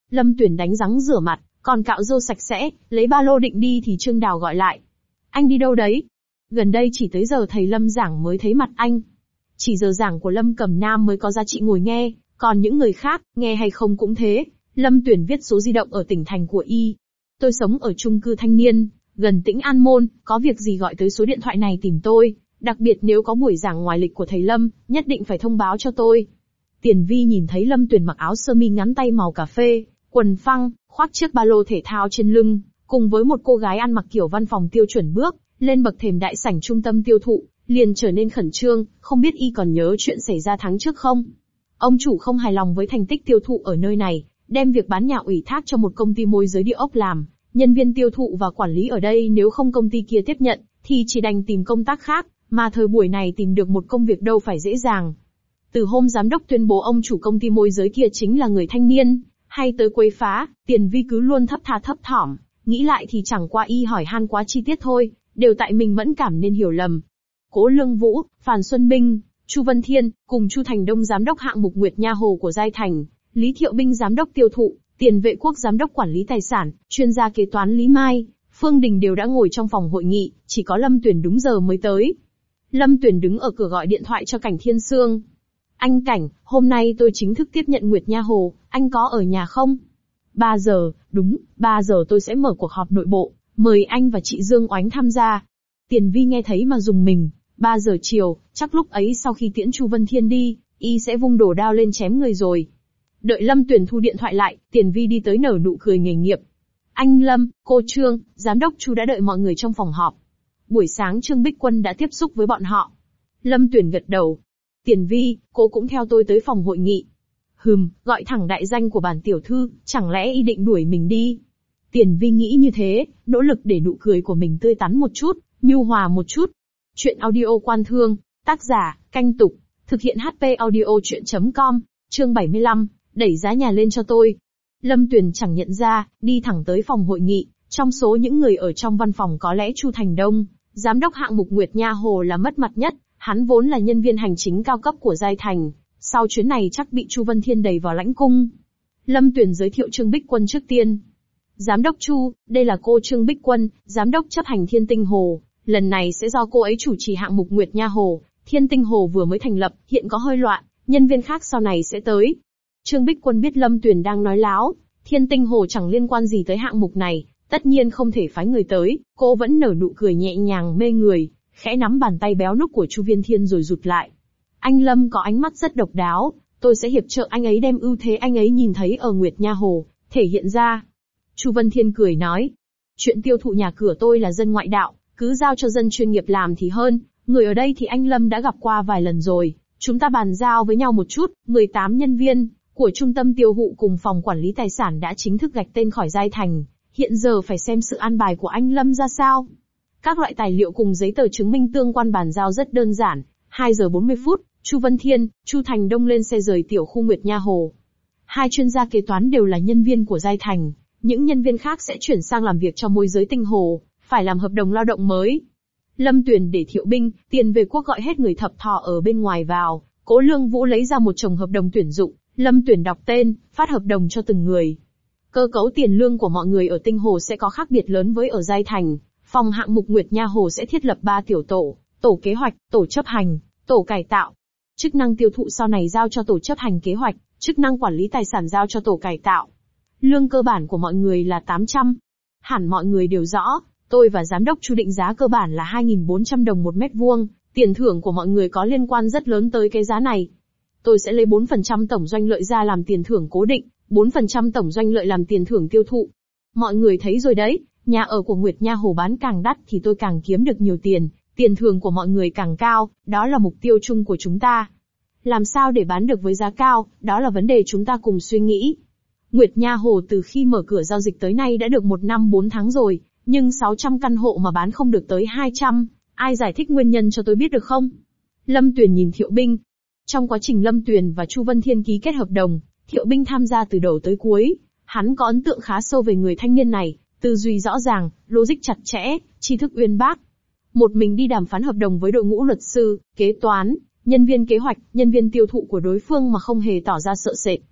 Lâm Tuyển đánh răng rửa mặt, còn cạo râu sạch sẽ, lấy ba lô định đi thì Trương Đào gọi lại. Anh đi đâu đấy? Gần đây chỉ tới giờ thầy Lâm giảng mới thấy mặt anh. Chỉ giờ giảng của Lâm Cẩm Nam mới có giá trị ngồi nghe, còn những người khác, nghe hay không cũng thế. Lâm Tuyển viết số di động ở tỉnh thành của y. Tôi sống ở chung cư thanh niên, gần Tĩnh An Môn, có việc gì gọi tới số điện thoại này tìm tôi, đặc biệt nếu có buổi giảng ngoài lịch của thầy Lâm, nhất định phải thông báo cho tôi. Tiền Vi nhìn thấy Lâm Tuyển mặc áo sơ mi ngắn tay màu cà phê, quần phăng, khoác chiếc ba lô thể thao trên lưng, cùng với một cô gái ăn mặc kiểu văn phòng tiêu chuẩn bước lên bậc thềm đại sảnh trung tâm tiêu thụ, liền trở nên khẩn trương, không biết y còn nhớ chuyện xảy ra tháng trước không? Ông chủ không hài lòng với thành tích tiêu thụ ở nơi này, đem việc bán nhà ủy thác cho một công ty môi giới địa ốc làm, nhân viên tiêu thụ và quản lý ở đây nếu không công ty kia tiếp nhận, thì chỉ đành tìm công tác khác, mà thời buổi này tìm được một công việc đâu phải dễ dàng. Từ hôm giám đốc tuyên bố ông chủ công ty môi giới kia chính là người thanh niên, hay tới quấy phá, Tiền Vi cứ luôn thấp tha thấp thỏm, nghĩ lại thì chẳng qua y hỏi han quá chi tiết thôi, đều tại mình mẫn cảm nên hiểu lầm. Cố Lương Vũ, Phan Xuân Binh, Chu Vân Thiên, cùng Chu Thành Đông giám đốc hạng mục Nguyệt Nha Hồ của Giai Thành, Lý Thiệu Binh giám đốc tiêu thụ, Tiền Vệ Quốc giám đốc quản lý tài sản, chuyên gia kế toán Lý Mai, Phương Đình đều đã ngồi trong phòng hội nghị, chỉ có Lâm Tuyển đúng giờ mới tới. Lâm Tuyển đứng ở cửa gọi điện thoại cho Cảnh Thiên Sương. Anh Cảnh, hôm nay tôi chính thức tiếp nhận Nguyệt Nha Hồ, anh có ở nhà không? ba giờ, đúng, ba giờ tôi sẽ mở cuộc họp nội bộ, mời anh và chị Dương Oánh tham gia. Tiền Vi nghe thấy mà dùng mình, ba giờ chiều, chắc lúc ấy sau khi tiễn Chu Vân Thiên đi, y sẽ vung đồ đao lên chém người rồi. Đợi Lâm Tuyển thu điện thoại lại, Tiền Vi đi tới nở nụ cười nghề nghiệp. Anh Lâm, cô Trương, giám đốc Chu đã đợi mọi người trong phòng họp. Buổi sáng Trương Bích Quân đã tiếp xúc với bọn họ. Lâm Tuyển gật đầu. Tiền Vi, cô cũng theo tôi tới phòng hội nghị. Hừm, gọi thẳng đại danh của bản tiểu thư, chẳng lẽ y định đuổi mình đi? Tiền Vi nghĩ như thế, nỗ lực để nụ cười của mình tươi tắn một chút, nhu hòa một chút. Chuyện audio Quan Thương, tác giả, Canh Tục, thực hiện hát pê audio chuyện chấm com, chương bảy mươi lăm, đẩy giá nhà lên cho tôi. Lâm Tuyển chẳng nhận ra, đi thẳng tới phòng hội nghị, trong số những người ở trong văn phòng có lẽ Chu Thành Đông, giám đốc hạng mục Nguyệt Nha Hồ là mất mặt nhất, hắn vốn là nhân viên hành chính cao cấp của Giai Thành, sau chuyến này chắc bị Chu Vân Thiên đẩy vào lãnh cung. Lâm Tuyển giới thiệu Trương Bích Quân trước tiên. Giám đốc Chu, đây là cô Trương Bích Quân, giám đốc chấp hành Thiên Tinh Hồ, lần này sẽ do cô ấy chủ trì hạng mục Nguyệt Nha Hồ, Thiên Tinh Hồ vừa mới thành lập, hiện có hơi loạn, nhân viên khác sau này sẽ tới. Trương Bích Quân biết Lâm Tuyển đang nói láo, Thiên Tinh Hồ chẳng liên quan gì tới hạng mục này, tất nhiên không thể phái người tới, cô vẫn nở nụ cười nhẹ nhàng mê người, khẽ nắm bàn tay béo núc của Chu Viên Thiên rồi rụt lại. Anh Lâm có ánh mắt rất độc đáo, tôi sẽ hiệp trợ anh ấy đem ưu thế anh ấy nhìn thấy ở Nguyệt Nha Hồ, thể hiện ra. Chu Vân Thiên cười nói, chuyện tiêu thụ nhà cửa tôi là dân ngoại đạo, cứ giao cho dân chuyên nghiệp làm thì hơn, người ở đây thì anh Lâm đã gặp qua vài lần rồi, chúng ta bàn giao với nhau một chút, mười tám nhân viên của trung tâm tiêu thụ cùng phòng quản lý tài sản đã chính thức gạch tên khỏi Giai Thành, hiện giờ phải xem sự an bài của anh Lâm ra sao. Các loại tài liệu cùng giấy tờ chứng minh tương quan bàn giao rất đơn giản, hai giờ bốn mươi phút, Chu Vân Thiên, Chu Thành Đông lên xe rời tiểu khu Nguyệt Nha Hồ. Hai chuyên gia kế toán đều là nhân viên của Giai Thành, những nhân viên khác sẽ chuyển sang làm việc cho môi giới Tinh Hồ, phải làm hợp đồng lao động mới. Lâm Tuyển để Thiệu Binh, Tiền Về Quốc gọi hết người thập thọ ở bên ngoài vào, Cố Lương Vũ lấy ra một chồng hợp đồng tuyển dụng, Lâm Tuyển đọc tên, phát hợp đồng cho từng người. Cơ cấu tiền lương của mọi người ở Tinh Hồ sẽ có khác biệt lớn với ở Giai Thành, phòng hạng mục Nguyệt Nha Hồ sẽ thiết lập ba tiểu tổ, tổ kế hoạch, tổ chấp hành, tổ cải tạo. Chức năng tiêu thụ sau này giao cho tổ chấp hành kế hoạch, chức năng quản lý tài sản giao cho tổ cải tạo. Lương cơ bản của mọi người là tám trăm. Hẳn mọi người đều rõ, tôi và giám đốc Chu định giá cơ bản là hai nghìn bốn trăm đồng một mét vuông, tiền thưởng của mọi người có liên quan rất lớn tới cái giá này. Tôi sẽ lấy bốn phần trăm tổng doanh lợi ra làm tiền thưởng cố định, bốn phần trăm tổng doanh lợi làm tiền thưởng tiêu thụ. Mọi người thấy rồi đấy, nhà ở của Nguyệt Nha Hồ bán càng đắt thì tôi càng kiếm được nhiều tiền, tiền thưởng của mọi người càng cao, đó là mục tiêu chung của chúng ta. Làm sao để bán được với giá cao, đó là vấn đề chúng ta cùng suy nghĩ. Nguyệt Nha Hồ từ khi mở cửa giao dịch tới nay đã được một năm bốn tháng rồi, nhưng sáu trăm căn hộ mà bán không được tới hai trăm, ai giải thích nguyên nhân cho tôi biết được không? Lâm Tuyển nhìn Thiệu Binh. Trong quá trình Lâm Tuyển và Chu Vân Thiên ký kết hợp đồng, Thiệu Binh tham gia từ đầu tới cuối, hắn có ấn tượng khá sâu về người thanh niên này, tư duy rõ ràng, logic chặt chẽ, tri thức uyên bác. Một mình đi đàm phán hợp đồng với đội ngũ luật sư, kế toán, nhân viên kế hoạch, nhân viên tiêu thụ của đối phương mà không hề tỏ ra sợ sệt.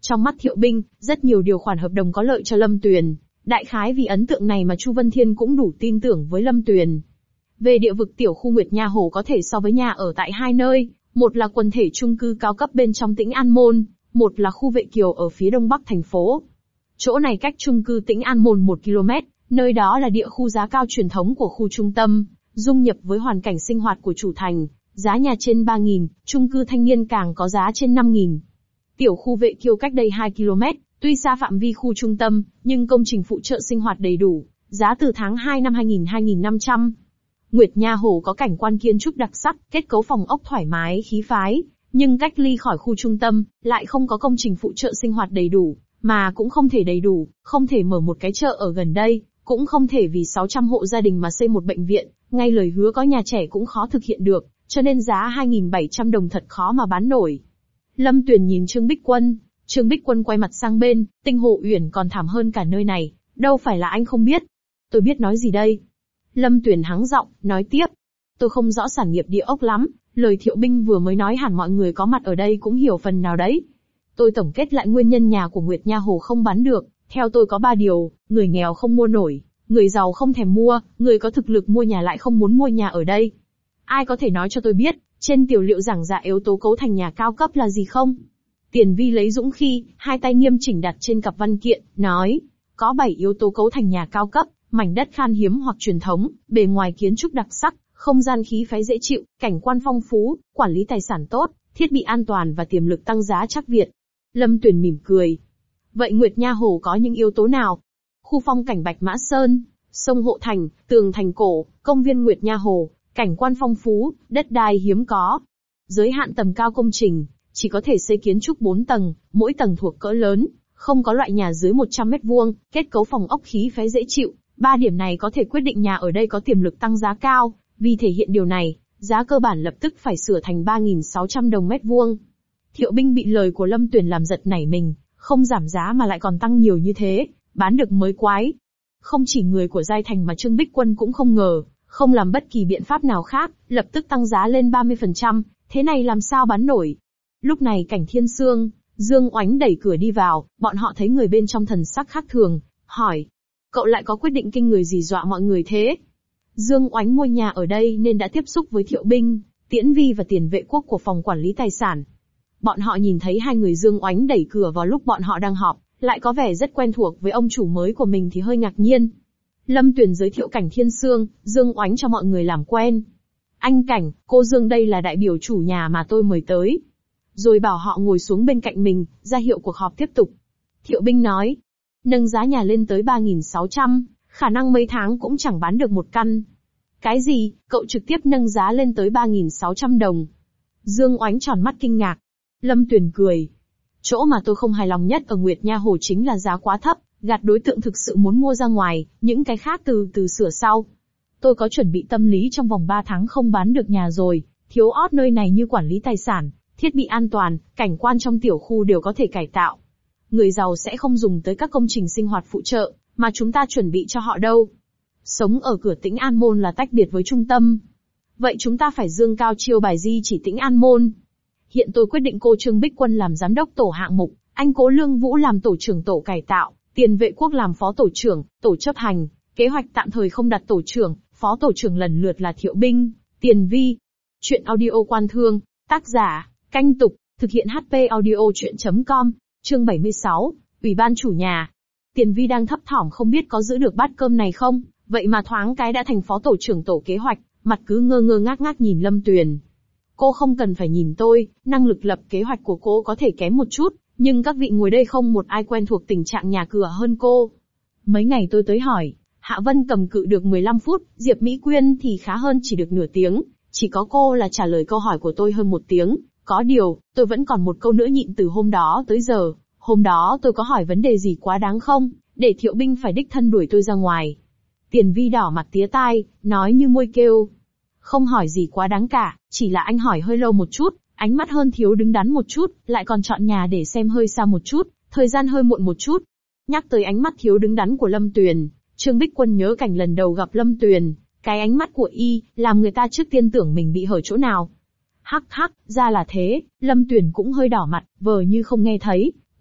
Trong mắt Thiệu Binh, rất nhiều điều khoản hợp đồng có lợi cho Lâm Tuyền. Đại khái vì ấn tượng này mà Chu Vân Thiên cũng đủ tin tưởng với Lâm Tuyền. Về địa vực tiểu khu Nguyệt Nha Hồ có thể so với nhà ở tại hai nơi, một là quần thể chung cư cao cấp bên trong Tĩnh An Môn, một là khu Vệ Kiều ở phía đông bắc thành phố. Chỗ này cách chung cư Tĩnh An Môn một ki lô mét, nơi đó là địa khu giá cao truyền thống của khu trung tâm, dung nhập với hoàn cảnh sinh hoạt của chủ thành, giá nhà trên ba nghìn, chung cư thanh niên càng có giá trên năm nghìn. Tiểu khu Vệ Kiều cách đây hai ki lô mét, tuy xa phạm vi khu trung tâm, nhưng công trình phụ trợ sinh hoạt đầy đủ, giá từ tháng hai năm hai nghìn hai nghìn năm trăm. Nguyệt Nha Hồ có cảnh quan kiến trúc đặc sắc, kết cấu phòng ốc thoải mái khí phái, nhưng cách ly khỏi khu trung tâm, lại không có công trình phụ trợ sinh hoạt đầy đủ, mà cũng không thể đầy đủ, không thể mở một cái chợ ở gần đây, cũng không thể vì sáu trăm hộ gia đình mà xây một bệnh viện, ngay lời hứa có nhà trẻ cũng khó thực hiện được, cho nên giá hai nghìn bảy trăm đồng thật khó mà bán nổi. Lâm Tuyền nhìn Trương Bích Quân, Trương Bích Quân quay mặt sang bên, Tinh Hồ Uyển còn thảm hơn cả nơi này, đâu phải là anh không biết. Tôi biết nói gì đây? Lâm Tuyền hắng giọng, nói tiếp. Tôi không rõ sản nghiệp địa ốc lắm, lời Thiệu Binh vừa mới nói hẳn mọi người có mặt ở đây cũng hiểu phần nào đấy. Tôi tổng kết lại nguyên nhân nhà của Nguyệt Nha Hồ không bán được, theo tôi có ba điều: người nghèo không mua nổi, người giàu không thèm mua, người có thực lực mua nhà lại không muốn mua nhà ở đây. Ai có thể nói cho tôi biết, trên tiểu liệu giảng dạ yếu tố cấu thành nhà cao cấp là gì không? Tiền Vi lấy dũng khí, hai tay nghiêm chỉnh đặt trên cặp văn kiện, nói, có bảy yếu tố cấu thành nhà cao cấp: mảnh đất khan hiếm hoặc truyền thống, bề ngoài kiến trúc đặc sắc, không gian khí phái dễ chịu, cảnh quan phong phú, quản lý tài sản tốt, thiết bị an toàn và tiềm lực tăng giá chắc Việt. Lâm Tuyền mỉm cười. Vậy Nguyệt Nha Hồ có những yếu tố nào? Khu phong cảnh Bạch Mã Sơn, sông Hộ Thành, tường thành cổ, công viên Nguyệt Nha Hồ, cảnh quan phong phú, đất đai hiếm có. Giới hạn tầm cao công trình, chỉ có thể xây kiến trúc bốn tầng, mỗi tầng thuộc cỡ lớn, không có loại nhà dưới một trăm mét vuông, kết cấu phòng ốc khí phái dễ chịu. Ba điểm này có thể quyết định nhà ở đây có tiềm lực tăng giá cao, vì thể hiện điều này, giá cơ bản lập tức phải sửa thành ba nghìn sáu trăm đồng mét vuông. Thiệu Binh bị lời của Lâm Tuyền làm giật nảy mình, không giảm giá mà lại còn tăng nhiều như thế, bán được mới quái. Không chỉ người của Giai Thành mà Trương Bích Quân cũng không ngờ, không làm bất kỳ biện pháp nào khác, lập tức tăng giá lên ba mươi phần trăm, thế này làm sao bán nổi. Lúc này Cảnh Thiên Sương, Dương Oánh đẩy cửa đi vào, bọn họ thấy người bên trong thần sắc khác thường, hỏi. Cậu lại có quyết định kinh người gì dọa mọi người thế? Dương Oánh mua nhà ở đây nên đã tiếp xúc với Thiệu Binh, Tiễn Vi và tiền vệ quốc của phòng quản lý tài sản. Bọn họ nhìn thấy hai người Dương Oánh đẩy cửa vào lúc bọn họ đang họp, lại có vẻ rất quen thuộc với ông chủ mới của mình thì hơi ngạc nhiên. Lâm Tuyền giới thiệu Cảnh Thiên Sương, Dương Oánh cho mọi người làm quen. Anh Cảnh, cô Dương đây là đại biểu chủ nhà mà tôi mời tới. Rồi bảo họ ngồi xuống bên cạnh mình, ra hiệu cuộc họp tiếp tục. Thiệu Binh nói, nâng giá nhà lên tới ba nghìn sáu trăm, khả năng mấy tháng cũng chẳng bán được một căn. Cái gì, cậu trực tiếp nâng giá lên tới ba nghìn sáu trăm đồng. Dương Oánh tròn mắt kinh ngạc. Lâm Tuyền cười. Chỗ mà tôi không hài lòng nhất ở Nguyệt Nha Hồ chính là giá quá thấp, gạt đối tượng thực sự muốn mua ra ngoài, những cái khác từ từ sửa sau. Tôi có chuẩn bị tâm lý trong vòng ba tháng không bán được nhà rồi, thiếu ót nơi này như quản lý tài sản, thiết bị an toàn, cảnh quan trong tiểu khu đều có thể cải tạo. Người giàu sẽ không dùng tới các công trình sinh hoạt phụ trợ, mà chúng ta chuẩn bị cho họ đâu. Sống ở cửa Tĩnh An Môn là tách biệt với trung tâm. Vậy chúng ta phải dương cao chiêu bài di chỉ Tĩnh An Môn. Hiện tôi quyết định cô Trương Bích Quân làm giám đốc tổ hạng mục, anh Cố Lương Vũ làm tổ trưởng tổ cải tạo, Tiền Vệ Quốc làm phó tổ trưởng, tổ chấp hành, kế hoạch tạm thời không đặt tổ trưởng, phó tổ trưởng lần lượt là Thiệu Binh, Tiền Vi. Chuyện audio Quan Thương, tác giả, Canh Tục, thực hiện hát pê audio chuyện chấm com, chương bảy mươi sáu, Ủy ban chủ nhà. Tiền Vi đang thấp thỏm không biết có giữ được bát cơm này không, vậy mà thoáng cái đã thành phó tổ trưởng tổ kế hoạch, mặt cứ ngơ ngơ ngác ngác nhìn Lâm Tuyền. Cô không cần phải nhìn tôi, năng lực lập kế hoạch của cô có thể kém một chút, nhưng các vị ngồi đây không một ai quen thuộc tình trạng nhà cửa hơn cô. Mấy ngày tôi tới hỏi, Hạ Vân cầm cự được mười lăm phút, Diệp Mỹ Quyên thì khá hơn chỉ được nửa tiếng, chỉ có cô là trả lời câu hỏi của tôi hơn một tiếng. Có điều, tôi vẫn còn một câu nữa nhịn từ hôm đó tới giờ. Hôm đó tôi có hỏi vấn đề gì quá đáng không, để Thiệu Binh phải đích thân đuổi tôi ra ngoài. Tiền Vi đỏ mặt tía tai, nói như môi kêu. Không hỏi gì quá đáng cả, chỉ là anh hỏi hơi lâu một chút, ánh mắt hơn thiếu đứng đắn một chút, lại còn chọn nhà để xem hơi xa một chút, thời gian hơi muộn một chút. Nhắc tới ánh mắt thiếu đứng đắn của Lâm Tuyền, Trương Bích Quân nhớ cảnh lần đầu gặp Lâm Tuyền, cái ánh mắt của y, làm người ta trước tiên tưởng mình bị hở chỗ nào. Hắc hắc, ra là thế, Lâm Tuyền cũng hơi đỏ mặt, vờ như không nghe thấy,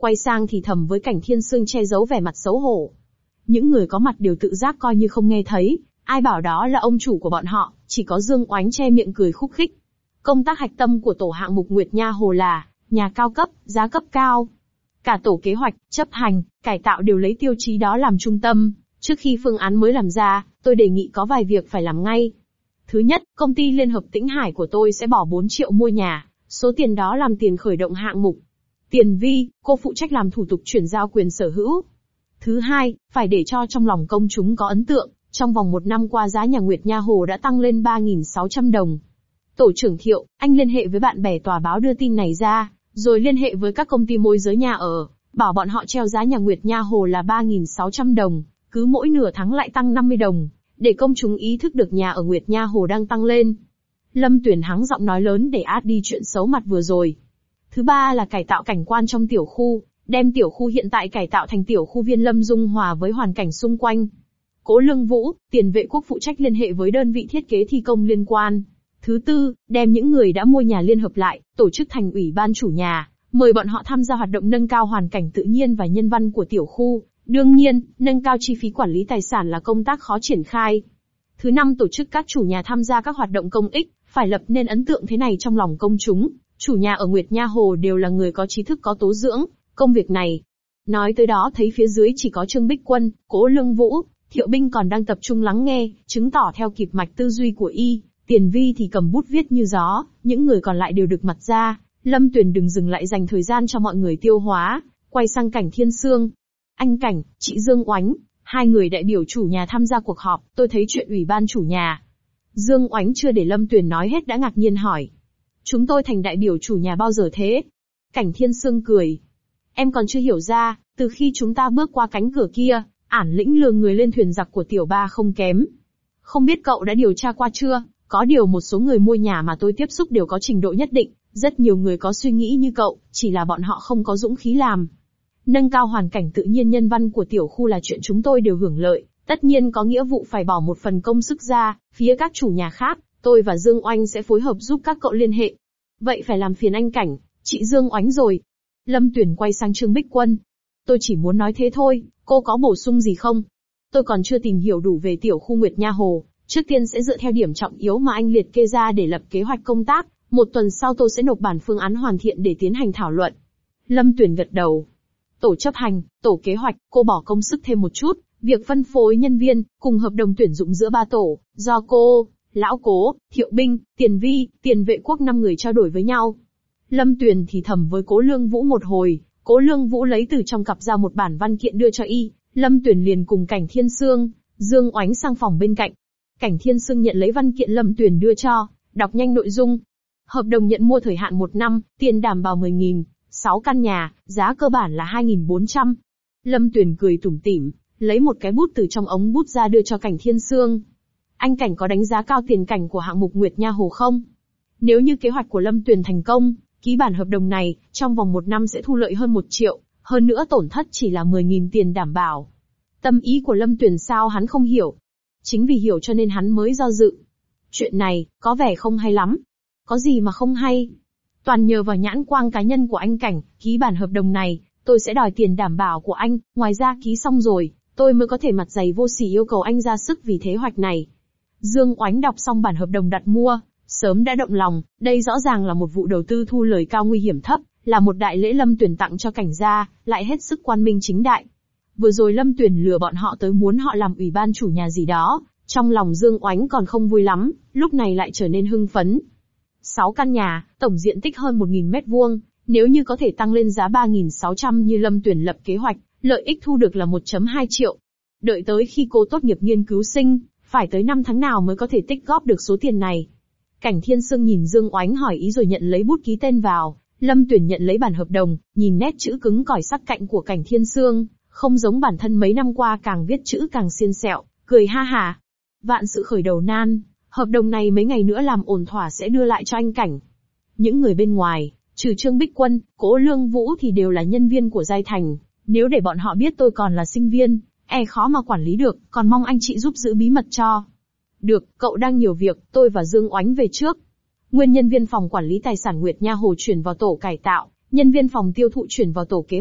quay sang thì thầm với Cảnh Thiên Sương che giấu vẻ mặt xấu hổ. Những người có mặt đều tự giác coi như không nghe thấy, ai bảo đó là ông chủ của bọn họ, chỉ có Dương Oánh che miệng cười khúc khích. Công tác hạch tâm của tổ hạng mục Nguyệt Nha Hồ là nhà cao cấp, giá cấp cao. Cả tổ kế hoạch, chấp hành, cải tạo đều lấy tiêu chí đó làm trung tâm. Trước khi phương án mới làm ra, tôi đề nghị có vài việc phải làm ngay. Thứ nhất, công ty Liên hợp Tĩnh Hải của tôi sẽ bỏ bốn triệu mua nhà, số tiền đó làm tiền khởi động hạng mục. Tiền Vi, cô phụ trách làm thủ tục chuyển giao quyền sở hữu. Thứ hai, phải để cho trong lòng công chúng có ấn tượng, trong vòng một năm qua giá nhà Nguyệt Nha Hồ đã tăng lên ba nghìn sáu trăm đồng. Tổ trưởng Thiệu, anh liên hệ với bạn bè tòa báo đưa tin này ra, rồi liên hệ với các công ty môi giới nhà ở, bảo bọn họ treo giá nhà Nguyệt Nha Hồ là ba nghìn sáu trăm đồng, cứ mỗi nửa tháng lại tăng năm mươi đồng, để công chúng ý thức được nhà ở Nguyệt Nha Hồ đang tăng lên. Lâm Tuyền hắng giọng nói lớn để át đi chuyện xấu mặt vừa rồi. Thứ ba là cải tạo cảnh quan trong tiểu khu, đem tiểu khu hiện tại cải tạo thành tiểu khu Viên Lâm dung hòa với hoàn cảnh xung quanh. Cố Lương Vũ, Tiền Vệ Quốc phụ trách liên hệ với đơn vị thiết kế thi công liên quan. Thứ tư, đem những người đã mua nhà liên hợp lại, tổ chức thành ủy ban chủ nhà, mời bọn họ tham gia hoạt động nâng cao hoàn cảnh tự nhiên và nhân văn của tiểu khu. Đương nhiên, nâng cao chi phí quản lý tài sản là công tác khó triển khai. Thứ năm, tổ chức các chủ nhà tham gia các hoạt động công ích, phải lập nên ấn tượng thế này trong lòng công chúng. Chủ nhà ở Nguyệt Nha Hồ đều là người có trí thức có tố dưỡng, công việc này. Nói tới đó thấy phía dưới chỉ có Trương Bích Quân, Cố Lương Vũ, Thiệu Binh còn đang tập trung lắng nghe, chứng tỏ theo kịp mạch tư duy của y. Tiền Vi thì cầm bút viết như gió, những người còn lại đều được mặt ra. Lâm Tuyền đừng dừng lại dành thời gian cho mọi người tiêu hóa, quay sang Cảnh Thiên Sương. Anh Cảnh, chị Dương Oánh, hai người đại biểu chủ nhà tham gia cuộc họp, tôi thấy chuyện ủy ban chủ nhà. Dương Oánh chưa để Lâm Tuyền nói hết đã ngạc nhiên hỏi. Chúng tôi thành đại biểu chủ nhà bao giờ thế? Cảnh Thiên Sương cười. Em còn chưa hiểu ra, từ khi chúng ta bước qua cánh cửa kia, ản lĩnh lừa người lên thuyền giặc của tiểu ba không kém. Không biết cậu đã điều tra qua chưa? Có điều một số người mua nhà mà tôi tiếp xúc đều có trình độ nhất định, rất nhiều người có suy nghĩ như cậu, chỉ là bọn họ không có dũng khí làm. Nâng cao hoàn cảnh tự nhiên nhân văn của tiểu khu là chuyện chúng tôi đều hưởng lợi, tất nhiên có nghĩa vụ phải bỏ một phần công sức ra, phía các chủ nhà khác, tôi và Dương Oanh sẽ phối hợp giúp các cậu liên hệ. Vậy phải làm phiền anh Cảnh, chị Dương Oánh rồi. Lâm Tuyền quay sang Trương Bích Quân. Tôi chỉ muốn nói thế thôi, cô có bổ sung gì không? Tôi còn chưa tìm hiểu đủ về tiểu khu Nguyệt Nha Hồ, trước tiên sẽ dựa theo điểm trọng yếu mà anh liệt kê ra để lập kế hoạch công tác, một tuần sau tôi sẽ nộp bản phương án hoàn thiện để tiến hành thảo luận. Lâm Tuyền gật đầu. Tổ chấp hành, tổ kế hoạch, cô bỏ công sức thêm một chút, việc phân phối nhân viên, cùng hợp đồng tuyển dụng giữa ba tổ, do cô, Lão Cố, Thiệu Binh, Tiền Vi, Tiền Vệ Quốc năm người trao đổi với nhau. Lâm Tuyền thì thầm với Cố Lương Vũ một hồi, Cố Lương Vũ lấy từ trong cặp ra một bản văn kiện đưa cho y, Lâm Tuyền liền cùng Cảnh Thiên Sương, Dương Oánh sang phòng bên cạnh. Cảnh Thiên Sương nhận lấy văn kiện Lâm Tuyền đưa cho, đọc nhanh nội dung. Hợp đồng nhận mua thời hạn một năm, tiền đảm bảo mười nghìn, sáu căn nhà, giá cơ bản là hai nghìn bốn trăm. Lâm Tuyền cười tủm tỉm, lấy một cái bút từ trong ống bút ra đưa cho Cảnh Thiên Sương. Anh Cảnh có đánh giá cao tiền cảnh của hạng mục Nguyệt Nha Hồ không? Nếu như kế hoạch của Lâm Tuyền thành công, ký bản hợp đồng này, trong vòng một năm sẽ thu lợi hơn một triệu, hơn nữa tổn thất chỉ là mười nghìn tiền đảm bảo. Tâm ý của Lâm Tuyền sao hắn không hiểu? Chính vì hiểu cho nên hắn mới do dự. Chuyện này, có vẻ không hay lắm. Có gì mà không hay? Toàn nhờ vào nhãn quang cá nhân của anh Cảnh, ký bản hợp đồng này, tôi sẽ đòi tiền đảm bảo của anh, ngoài ra ký xong rồi, tôi mới có thể mặt dày vô sỉ yêu cầu anh ra sức vì kế hoạch này. Dương Oánh đọc xong bản hợp đồng đặt mua, sớm đã động lòng, đây rõ ràng là một vụ đầu tư thu lời cao nguy hiểm thấp, là một đại lễ Lâm Tuyền tặng cho Cảnh gia, lại hết sức quan minh chính đại. Vừa rồi Lâm Tuyền lừa bọn họ tới muốn họ làm ủy ban chủ nhà gì đó, trong lòng Dương Oánh còn không vui lắm, lúc này lại trở nên hưng phấn. Sáu căn nhà, tổng diện tích hơn một nghìn mét vuông, nếu như có thể tăng lên giá ba nghìn sáu trăm như Lâm Tuyền lập kế hoạch, lợi ích thu được là một phẩy hai triệu. Đợi tới khi cô tốt nghiệp nghiên cứu sinh, phải tới năm tháng nào mới có thể tích góp được số tiền này. Cảnh Thiên Sương nhìn Dương Oánh hỏi ý rồi nhận lấy bút ký tên vào, Lâm Tuyền nhận lấy bản hợp đồng, nhìn nét chữ cứng cỏi sắc cạnh của Cảnh Thiên Sương, không giống bản thân mấy năm qua càng viết chữ càng xiên xẹo, cười ha hả. Vạn sự khởi đầu nan, hợp đồng này mấy ngày nữa làm ổn thỏa sẽ đưa lại cho anh Cảnh. Những người bên ngoài, trừ Trương Bích Quân, Cố Lương Vũ thì đều là nhân viên của Giai Thành, nếu để bọn họ biết tôi còn là sinh viên, e khó mà quản lý được, còn mong anh chị giúp giữ bí mật cho. Được, cậu đang nhiều việc, tôi và Dương Oánh về trước. Nguyên nhân viên phòng quản lý tài sản Nguyệt Nha Hồ chuyển vào tổ cải tạo, nhân viên phòng tiêu thụ chuyển vào tổ kế hoạch,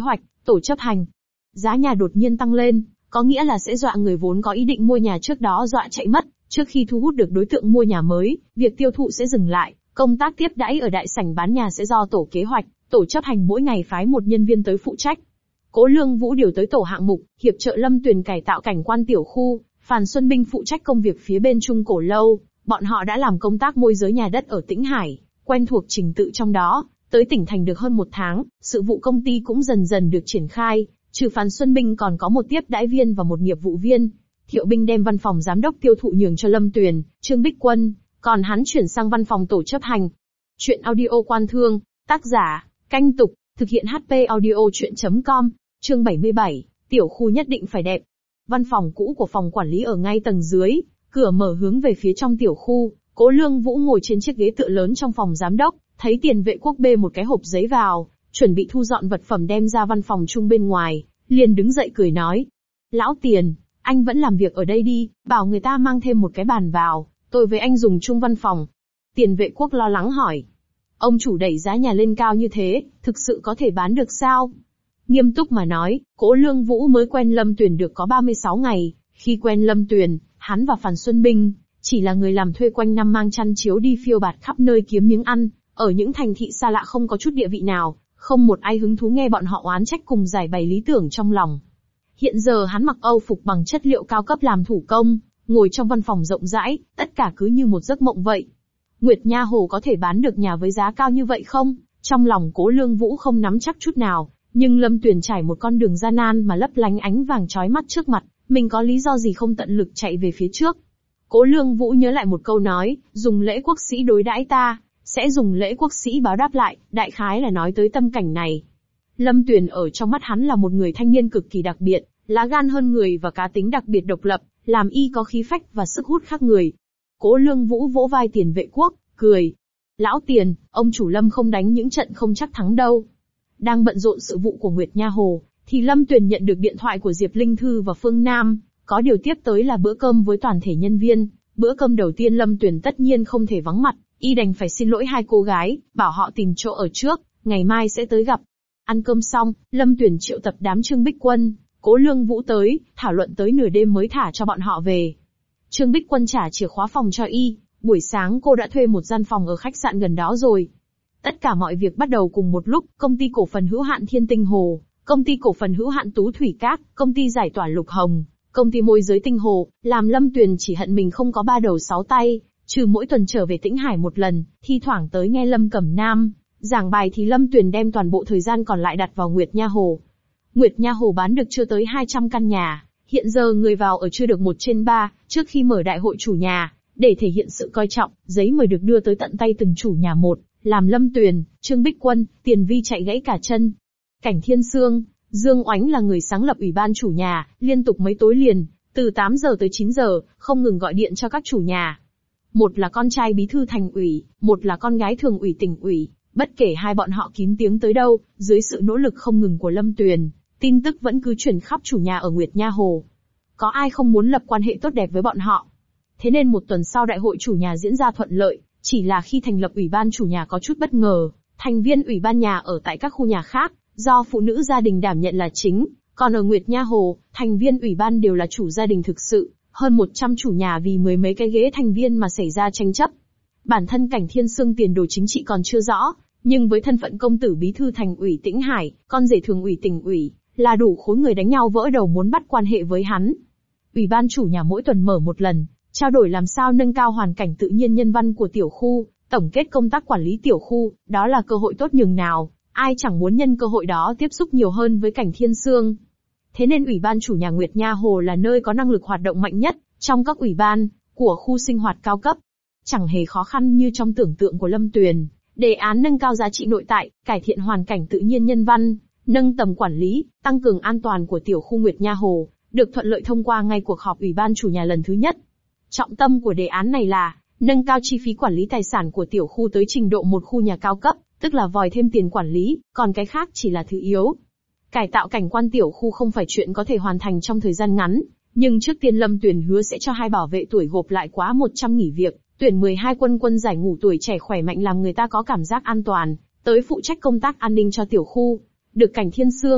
Tổ chấp hành. Giá nhà đột nhiên tăng lên, có nghĩa là sẽ dọa người vốn có ý định mua nhà trước đó dọa chạy mất. Trước khi thu hút được đối tượng mua nhà mới, việc tiêu thụ sẽ dừng lại, công tác tiếp đãi ở đại sảnh bán nhà sẽ do tổ kế hoạch, tổ chấp hành mỗi ngày phái một nhân viên tới phụ trách. Cố Lương Vũ điều tới tổ hạng mục, hiệp trợ Lâm Tuyền cải tạo cảnh quan tiểu khu, Phàn Xuân Binh phụ trách công việc phía bên Trung Cổ Lâu, bọn họ đã làm công tác môi giới nhà đất ở Tĩnh Hải, quen thuộc trình tự trong đó, tới tỉnh thành được hơn một tháng, sự vụ công ty cũng dần dần được triển khai, trừ Phàn Xuân Binh còn có một tiếp đãi viên và một nghiệp vụ viên. Thiệu Binh đem văn phòng giám đốc tiêu thụ nhường cho Lâm Tuyền, Trương Bích Quân, còn hắn chuyển sang văn phòng tổ chấp hành. Chuyện audio Quan Thương, tác giả, Canh Tục, thực hiện hát pê audio chuyện chấm com, chương bảy mươi bảy, tiểu khu nhất định phải đẹp. Văn phòng cũ của phòng quản lý ở ngay tầng dưới, cửa mở hướng về phía trong tiểu khu, Cố Lương Vũ ngồi trên chiếc ghế tựa lớn trong phòng giám đốc, thấy Tiền Vệ Quốc bê một cái hộp giấy vào, chuẩn bị thu dọn vật phẩm đem ra văn phòng chung bên ngoài, liền đứng dậy cười nói. Lão Tiền, anh vẫn làm việc ở đây đi, bảo người ta mang thêm một cái bàn vào, tôi với anh dùng chung văn phòng. Tiền Vệ Quốc lo lắng hỏi. Ông chủ đẩy giá nhà lên cao như thế, thực sự có thể bán được sao? Nghiêm túc mà nói, Cố Lương Vũ mới quen Lâm Tuyền được có ba mươi sáu ngày, khi quen Lâm Tuyền, hắn và Phàn Xuân Binh chỉ là người làm thuê quanh năm mang chăn chiếu đi phiêu bạt khắp nơi kiếm miếng ăn, ở những thành thị xa lạ không có chút địa vị nào, không một ai hứng thú nghe bọn họ oán trách cùng giải bày lý tưởng trong lòng. Hiện giờ hắn mặc Âu phục bằng chất liệu cao cấp làm thủ công, ngồi trong văn phòng rộng rãi, tất cả cứ như một giấc mộng vậy. Nguyệt Nha Hồ có thể bán được nhà với giá cao như vậy không? Trong lòng Cố Lương Vũ không nắm chắc chút nào, nhưng Lâm Tuyền trải một con đường gian nan mà lấp lánh ánh vàng chói mắt trước mặt, mình có lý do gì không tận lực chạy về phía trước. Cố Lương Vũ nhớ lại một câu nói, dùng lễ quốc sĩ đối đãi ta, sẽ dùng lễ quốc sĩ báo đáp lại, đại khái là nói tới tâm cảnh này. Lâm Tuyền ở trong mắt hắn là một người thanh niên cực kỳ đặc biệt, lá gan hơn người và cá tính đặc biệt độc lập, làm y có khí phách và sức hút khác người. Cố Lương Vũ vỗ vai Tiền Vệ Quốc, cười. Lão Tiền, ông chủ Lâm không đánh những trận không chắc thắng đâu. Đang bận rộn sự vụ của Nguyệt Nha Hồ, thì Lâm Tuyền nhận được điện thoại của Diệp Linh Thư và Phương Nam, có điều tiếp tới là bữa cơm với toàn thể nhân viên. Bữa cơm đầu tiên Lâm Tuyền tất nhiên không thể vắng mặt, y đành phải xin lỗi hai cô gái, bảo họ tìm chỗ ở trước, ngày mai sẽ tới gặp. Ăn cơm xong, Lâm Tuyền triệu tập đám Trương Bích Quân, Cố Lương Vũ tới, thảo luận tới nửa đêm mới thả cho bọn họ về. Trương Bích Quân trả chìa khóa phòng cho y, buổi sáng cô đã thuê một gian phòng ở khách sạn gần đó rồi. Tất cả mọi việc bắt đầu cùng một lúc, công ty cổ phần hữu hạn Thiên Tinh Hồ, công ty cổ phần hữu hạn Tú Thủy Các, công ty giải tỏa Lục Hồng, công ty môi giới Tinh Hồ, làm Lâm Tuyền chỉ hận mình không có ba đầu sáu tay, trừ mỗi tuần trở về Tĩnh Hải một lần, thi thoảng tới nghe Lâm Cẩm Nam giảng bài thì Lâm Tuyền đem toàn bộ thời gian còn lại đặt vào Nguyệt Nha Hồ. Nguyệt Nha Hồ bán được chưa tới hai trăm căn nhà, hiện giờ người vào ở chưa được một trên ba, trước khi mở đại hội chủ nhà, để thể hiện sự coi trọng, giấy mời được đưa tới tận tay từng chủ nhà một, làm Lâm Tuyền, Trương Bích Quân, Tiền Vi chạy gãy cả chân. Cảnh Thiên Sương, Dương Oánh là người sáng lập ủy ban chủ nhà, liên tục mấy tối liền, từ tám giờ tới chín giờ, không ngừng gọi điện cho các chủ nhà. Một là con trai bí thư thành ủy, một là con gái thường ủy tỉnh ủy, bất kể hai bọn họ kín tiếng tới đâu, dưới sự nỗ lực không ngừng của Lâm Tuyền, tin tức vẫn cứ truyền khắp chủ nhà ở Nguyệt Nha Hồ. Có ai không muốn lập quan hệ tốt đẹp với bọn họ? Thế nên một tuần sau đại hội chủ nhà diễn ra thuận lợi, chỉ là khi thành lập ủy ban chủ nhà có chút bất ngờ, thành viên ủy ban nhà ở tại các khu nhà khác, do phụ nữ gia đình đảm nhận là chính, còn ở Nguyệt Nha Hồ, thành viên ủy ban đều là chủ gia đình thực sự, hơn một trăm chủ nhà vì mười mấy cái ghế thành viên mà xảy ra tranh chấp. Bản thân Cảnh Thiên Sương tiền đồ chính trị còn chưa rõ, nhưng với thân phận công tử bí thư thành ủy Tĩnh Hải, con rể thường ủy tỉnh ủy, là đủ khối người đánh nhau vỡ đầu muốn bắt quan hệ với hắn. Ủy ban chủ nhà mỗi tuần mở một lần, trao đổi làm sao nâng cao hoàn cảnh tự nhiên nhân văn của tiểu khu, tổng kết công tác quản lý tiểu khu, đó là cơ hội tốt nhường nào, ai chẳng muốn nhân cơ hội đó tiếp xúc nhiều hơn với Cảnh Thiên Sương. Thế nên Ủy ban chủ nhà Nguyệt Nha Hồ là nơi có năng lực hoạt động mạnh nhất trong các ủy ban của khu sinh hoạt cao cấp. Chẳng hề khó khăn như trong tưởng tượng của Lâm Tuyền, đề án nâng cao giá trị nội tại, cải thiện hoàn cảnh tự nhiên nhân văn, nâng tầm quản lý, tăng cường an toàn của tiểu khu Nguyệt Nha Hồ, được thuận lợi thông qua ngay cuộc họp Ủy ban chủ nhà lần thứ nhất. Trọng tâm của đề án này là nâng cao chi phí quản lý tài sản của tiểu khu tới trình độ một khu nhà cao cấp, tức là vòi thêm tiền quản lý, còn cái khác chỉ là thứ yếu. Cải tạo cảnh quan tiểu khu không phải chuyện có thể hoàn thành trong thời gian ngắn, nhưng trước tiên Lâm Tuyền hứa sẽ cho hai bảo vệ tuổi gộp lại quá một trăm nghỉ việc, tuyển mười hai quân quân giải ngũ tuổi trẻ khỏe mạnh làm người ta có cảm giác an toàn, tới phụ trách công tác an ninh cho tiểu khu. Được Cảnh Thiên Sương,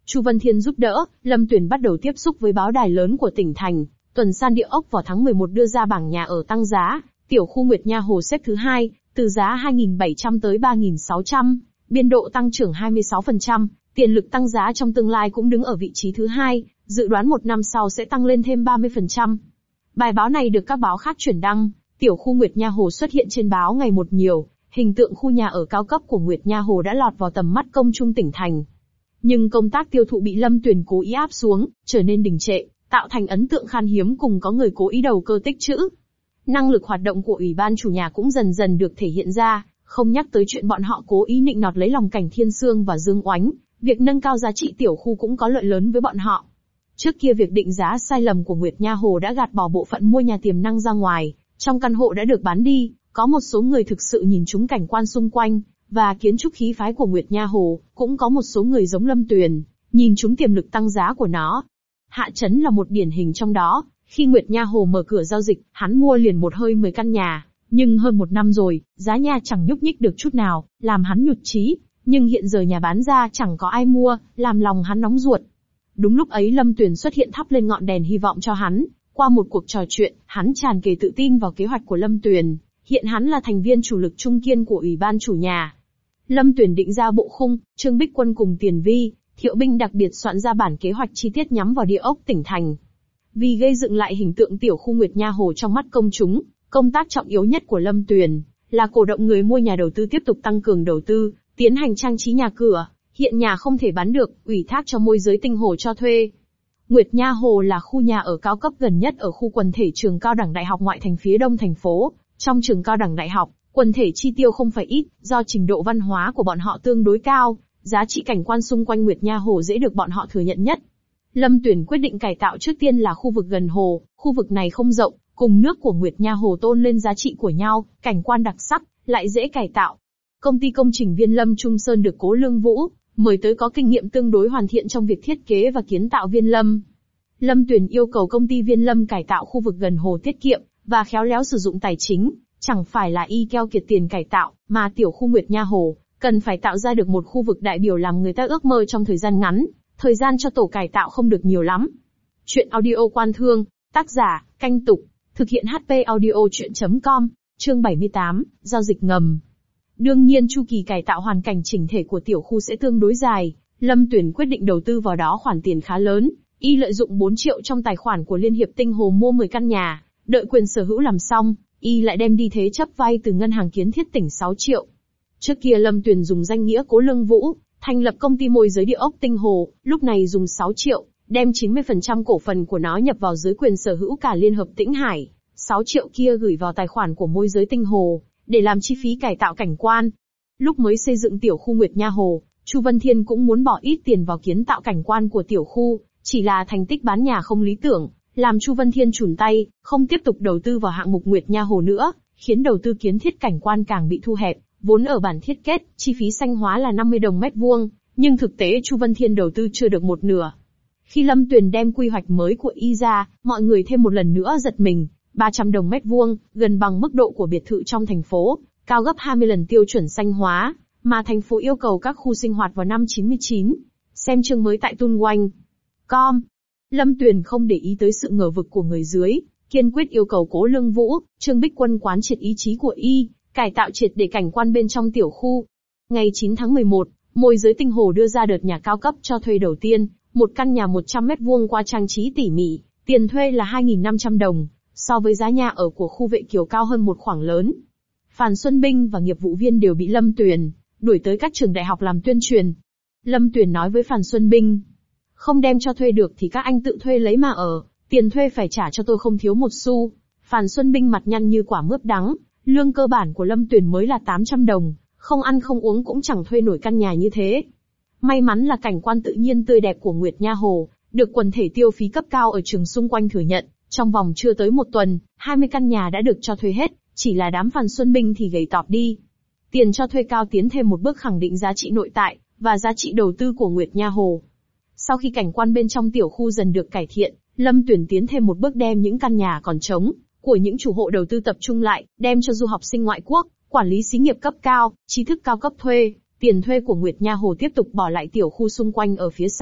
Chu Vân Thiên giúp đỡ, Lâm Tuyền bắt đầu tiếp xúc với báo đài lớn của tỉnh thành. Tuần san địa ốc vào tháng mười một đưa ra bảng nhà ở tăng giá, tiểu khu Nguyệt Nha Hồ xếp thứ hai, từ giá hai nghìn bảy trăm tới ba nghìn sáu trăm, biên độ tăng trưởng hai mươi sáu phần trăm, tiền lực tăng giá trong tương lai cũng đứng ở vị trí thứ hai, dự đoán một năm sau sẽ tăng lên thêm ba mươi phần trăm. Bài báo này được các báo khác chuyển đăng, tiểu khu Nguyệt Nha Hồ xuất hiện trên báo ngày một nhiều, hình tượng khu nhà ở cao cấp của Nguyệt Nha Hồ đã lọt vào tầm mắt công chúng tỉnh thành. Nhưng công tác tiêu thụ bị Lâm Tuyền cố ý áp xuống, trở nên đình trệ, tạo thành ấn tượng khan hiếm cùng có người cố ý đầu cơ tích trữ. Năng lực hoạt động của ủy ban chủ nhà cũng dần dần được thể hiện ra, không nhắc tới chuyện bọn họ cố ý nịnh nọt lấy lòng Cảnh Thiên Sương và Dương Oánh, việc nâng cao giá trị tiểu khu cũng có lợi lớn với bọn họ. Trước kia việc định giá sai lầm của Nguyệt Nha Hồ đã gạt bỏ bộ phận mua nhà tiềm năng ra ngoài, trong căn hộ đã được bán đi, có một số người thực sự nhìn trúng cảnh quan xung quanh, và kiến trúc khí phái của Nguyệt Nha Hồ, cũng có một số người giống Lâm Tuyền, nhìn trúng tiềm lực tăng giá của nó. Hạ Chấn là một điển hình trong đó, khi Nguyệt Nha Hồ mở cửa giao dịch, hắn mua liền một hơi mười căn nhà, nhưng hơn một năm rồi, giá nhà chẳng nhúc nhích được chút nào, làm hắn nhụt chí, nhưng hiện giờ nhà bán ra chẳng có ai mua, làm lòng hắn nóng ruột. Đúng lúc ấy Lâm Tuyền xuất hiện thắp lên ngọn đèn hy vọng cho hắn, qua một cuộc trò chuyện, hắn tràn trề tự tin vào kế hoạch của Lâm Tuyền, hiện hắn là thành viên chủ lực trung kiên của ủy ban chủ nhà. Lâm Tuyền định ra bộ khung, Trương Bích Quân cùng Tiền Vi, Thiệu Binh đặc biệt soạn ra bản kế hoạch chi tiết nhắm vào địa ốc tỉnh thành. Vì gây dựng lại hình tượng tiểu khu Nguyệt Nha Hồ trong mắt công chúng, công tác trọng yếu nhất của Lâm Tuyền là cổ động người mua nhà đầu tư tiếp tục tăng cường đầu tư, tiến hành trang trí nhà cửa. Hiện nhà không thể bán được, ủy thác cho môi giới Tinh Hồ cho thuê. Nguyệt Nha Hồ là khu nhà ở cao cấp gần nhất ở khu quần thể trường cao đẳng đại học ngoại thành phía đông thành phố. Trong trường cao đẳng đại học, quần thể chi tiêu không phải ít, do trình độ văn hóa của bọn họ tương đối cao, giá trị cảnh quan xung quanh Nguyệt Nha Hồ dễ được bọn họ thừa nhận nhất. Lâm Tuyền quyết định cải tạo trước tiên là khu vực gần hồ, khu vực này không rộng, cùng nước của Nguyệt Nha Hồ tôn lên giá trị của nhau, cảnh quan đặc sắc, lại dễ cải tạo. Công ty công trình Viên Lâm Trung Sơn được Cố Lương Vũ mời tới có kinh nghiệm tương đối hoàn thiện trong việc thiết kế và kiến tạo Viên Lâm. Lâm Tuyền yêu cầu công ty Viên Lâm cải tạo khu vực gần hồ tiết kiệm và khéo léo sử dụng tài chính, chẳng phải là y keo kiệt tiền cải tạo, mà tiểu khu Nguyệt Nha Hồ cần phải tạo ra được một khu vực đại biểu làm người ta ước mơ trong thời gian ngắn, thời gian cho tổ cải tạo không được nhiều lắm. Chuyện audio Quan Thương, tác giả, Canh Tục, thực hiện hát pê audio chuyện chấm com, chương bảy mươi tám, giao dịch ngầm. Đương nhiên chu kỳ cải tạo hoàn cảnh chỉnh thể của tiểu khu sẽ tương đối dài, Lâm Tuyền quyết định đầu tư vào đó khoản tiền khá lớn, y lợi dụng bốn triệu trong tài khoản của Liên hiệp Tinh Hồ mua mười căn nhà, đợi quyền sở hữu làm xong, y lại đem đi thế chấp vay từ ngân hàng Kiến Thiết tỉnh sáu triệu. Trước kia Lâm Tuyền dùng danh nghĩa Cố Lương Vũ, thành lập công ty môi giới địa ốc Tinh Hồ, lúc này dùng sáu triệu, đem chín mươi phần trăm cổ phần của nó nhập vào dưới quyền sở hữu cả Liên hợp Tĩnh Hải, sáu triệu kia gửi vào tài khoản của môi giới Tinh Hồ, để làm chi phí cải tạo cảnh quan. Lúc mới xây dựng tiểu khu Nguyệt Nha Hồ, Chu Vân Thiên cũng muốn bỏ ít tiền vào kiến tạo cảnh quan của tiểu khu, chỉ là thành tích bán nhà không lý tưởng, làm Chu Vân Thiên chùn tay, không tiếp tục đầu tư vào hạng mục Nguyệt Nha Hồ nữa, khiến đầu tư kiến thiết cảnh quan càng bị thu hẹp. Vốn ở bản thiết kết, chi phí xanh hóa là năm mươi đồng mét vuông, nhưng thực tế Chu Vân Thiên đầu tư chưa được một nửa. Khi Lâm Tuyền đem quy hoạch mới của y ra, mọi người thêm một lần nữa giật mình, ba trăm đồng mét vuông, gần bằng mức độ của biệt thự trong thành phố, cao gấp hai mươi lần tiêu chuẩn xanh hóa, mà thành phố yêu cầu các khu sinh hoạt vào năm chín mươi chín. Xem chương mới tại tunwanh chấm com. Lâm Tuyền không để ý tới sự ngờ vực của người dưới, kiên quyết yêu cầu Cố Lương Vũ, Trương Bích Quân quán triệt ý chí của y, cải tạo triệt để cảnh quan bên trong tiểu khu. Ngày chín tháng mười một, môi giới Tinh Hồ đưa ra đợt nhà cao cấp cho thuê đầu tiên, một căn nhà một trăm mét vuông qua trang trí tỉ mỉ, tiền thuê là hai nghìn năm trăm đồng, so với giá nhà ở của khu Vệ Kiều cao hơn một khoảng lớn. Phan Xuân Binh và nghiệp vụ viên đều bị Lâm Tuyền đuổi tới các trường đại học làm tuyên truyền. Lâm Tuyền nói với Phan Xuân Binh, không đem cho thuê được thì các anh tự thuê lấy mà ở, tiền thuê phải trả cho tôi không thiếu một xu. Phan Xuân Binh mặt nhăn như quả mướp đắng, lương cơ bản của Lâm Tuyền mới là tám trăm đồng, không ăn không uống cũng chẳng thuê nổi căn nhà như thế. May mắn là cảnh quan tự nhiên tươi đẹp của Nguyệt Nha Hồ, được quần thể tiêu phí cấp cao ở trường xung quanh thừa nhận, trong vòng chưa tới một tuần, hai mươi căn nhà đã được cho thuê hết, chỉ là đám Phan Xuân Binh thì gầy tọp đi. Tiền cho thuê cao tiến thêm một bước khẳng định giá trị nội tại và giá trị đầu tư của Nguyệt Nha Hồ. Sau khi cảnh quan bên trong tiểu khu dần được cải thiện, Lâm Tuyền tiến thêm một bước đem những căn nhà còn trống của những chủ hộ đầu tư tập trung lại, đem cho du học sinh ngoại quốc, quản lý xí nghiệp cấp cao, trí thức cao cấp thuê. Tiền thuê của Nguyệt Nha Hồ tiếp tục bỏ lại tiểu khu xung quanh ở phía sau,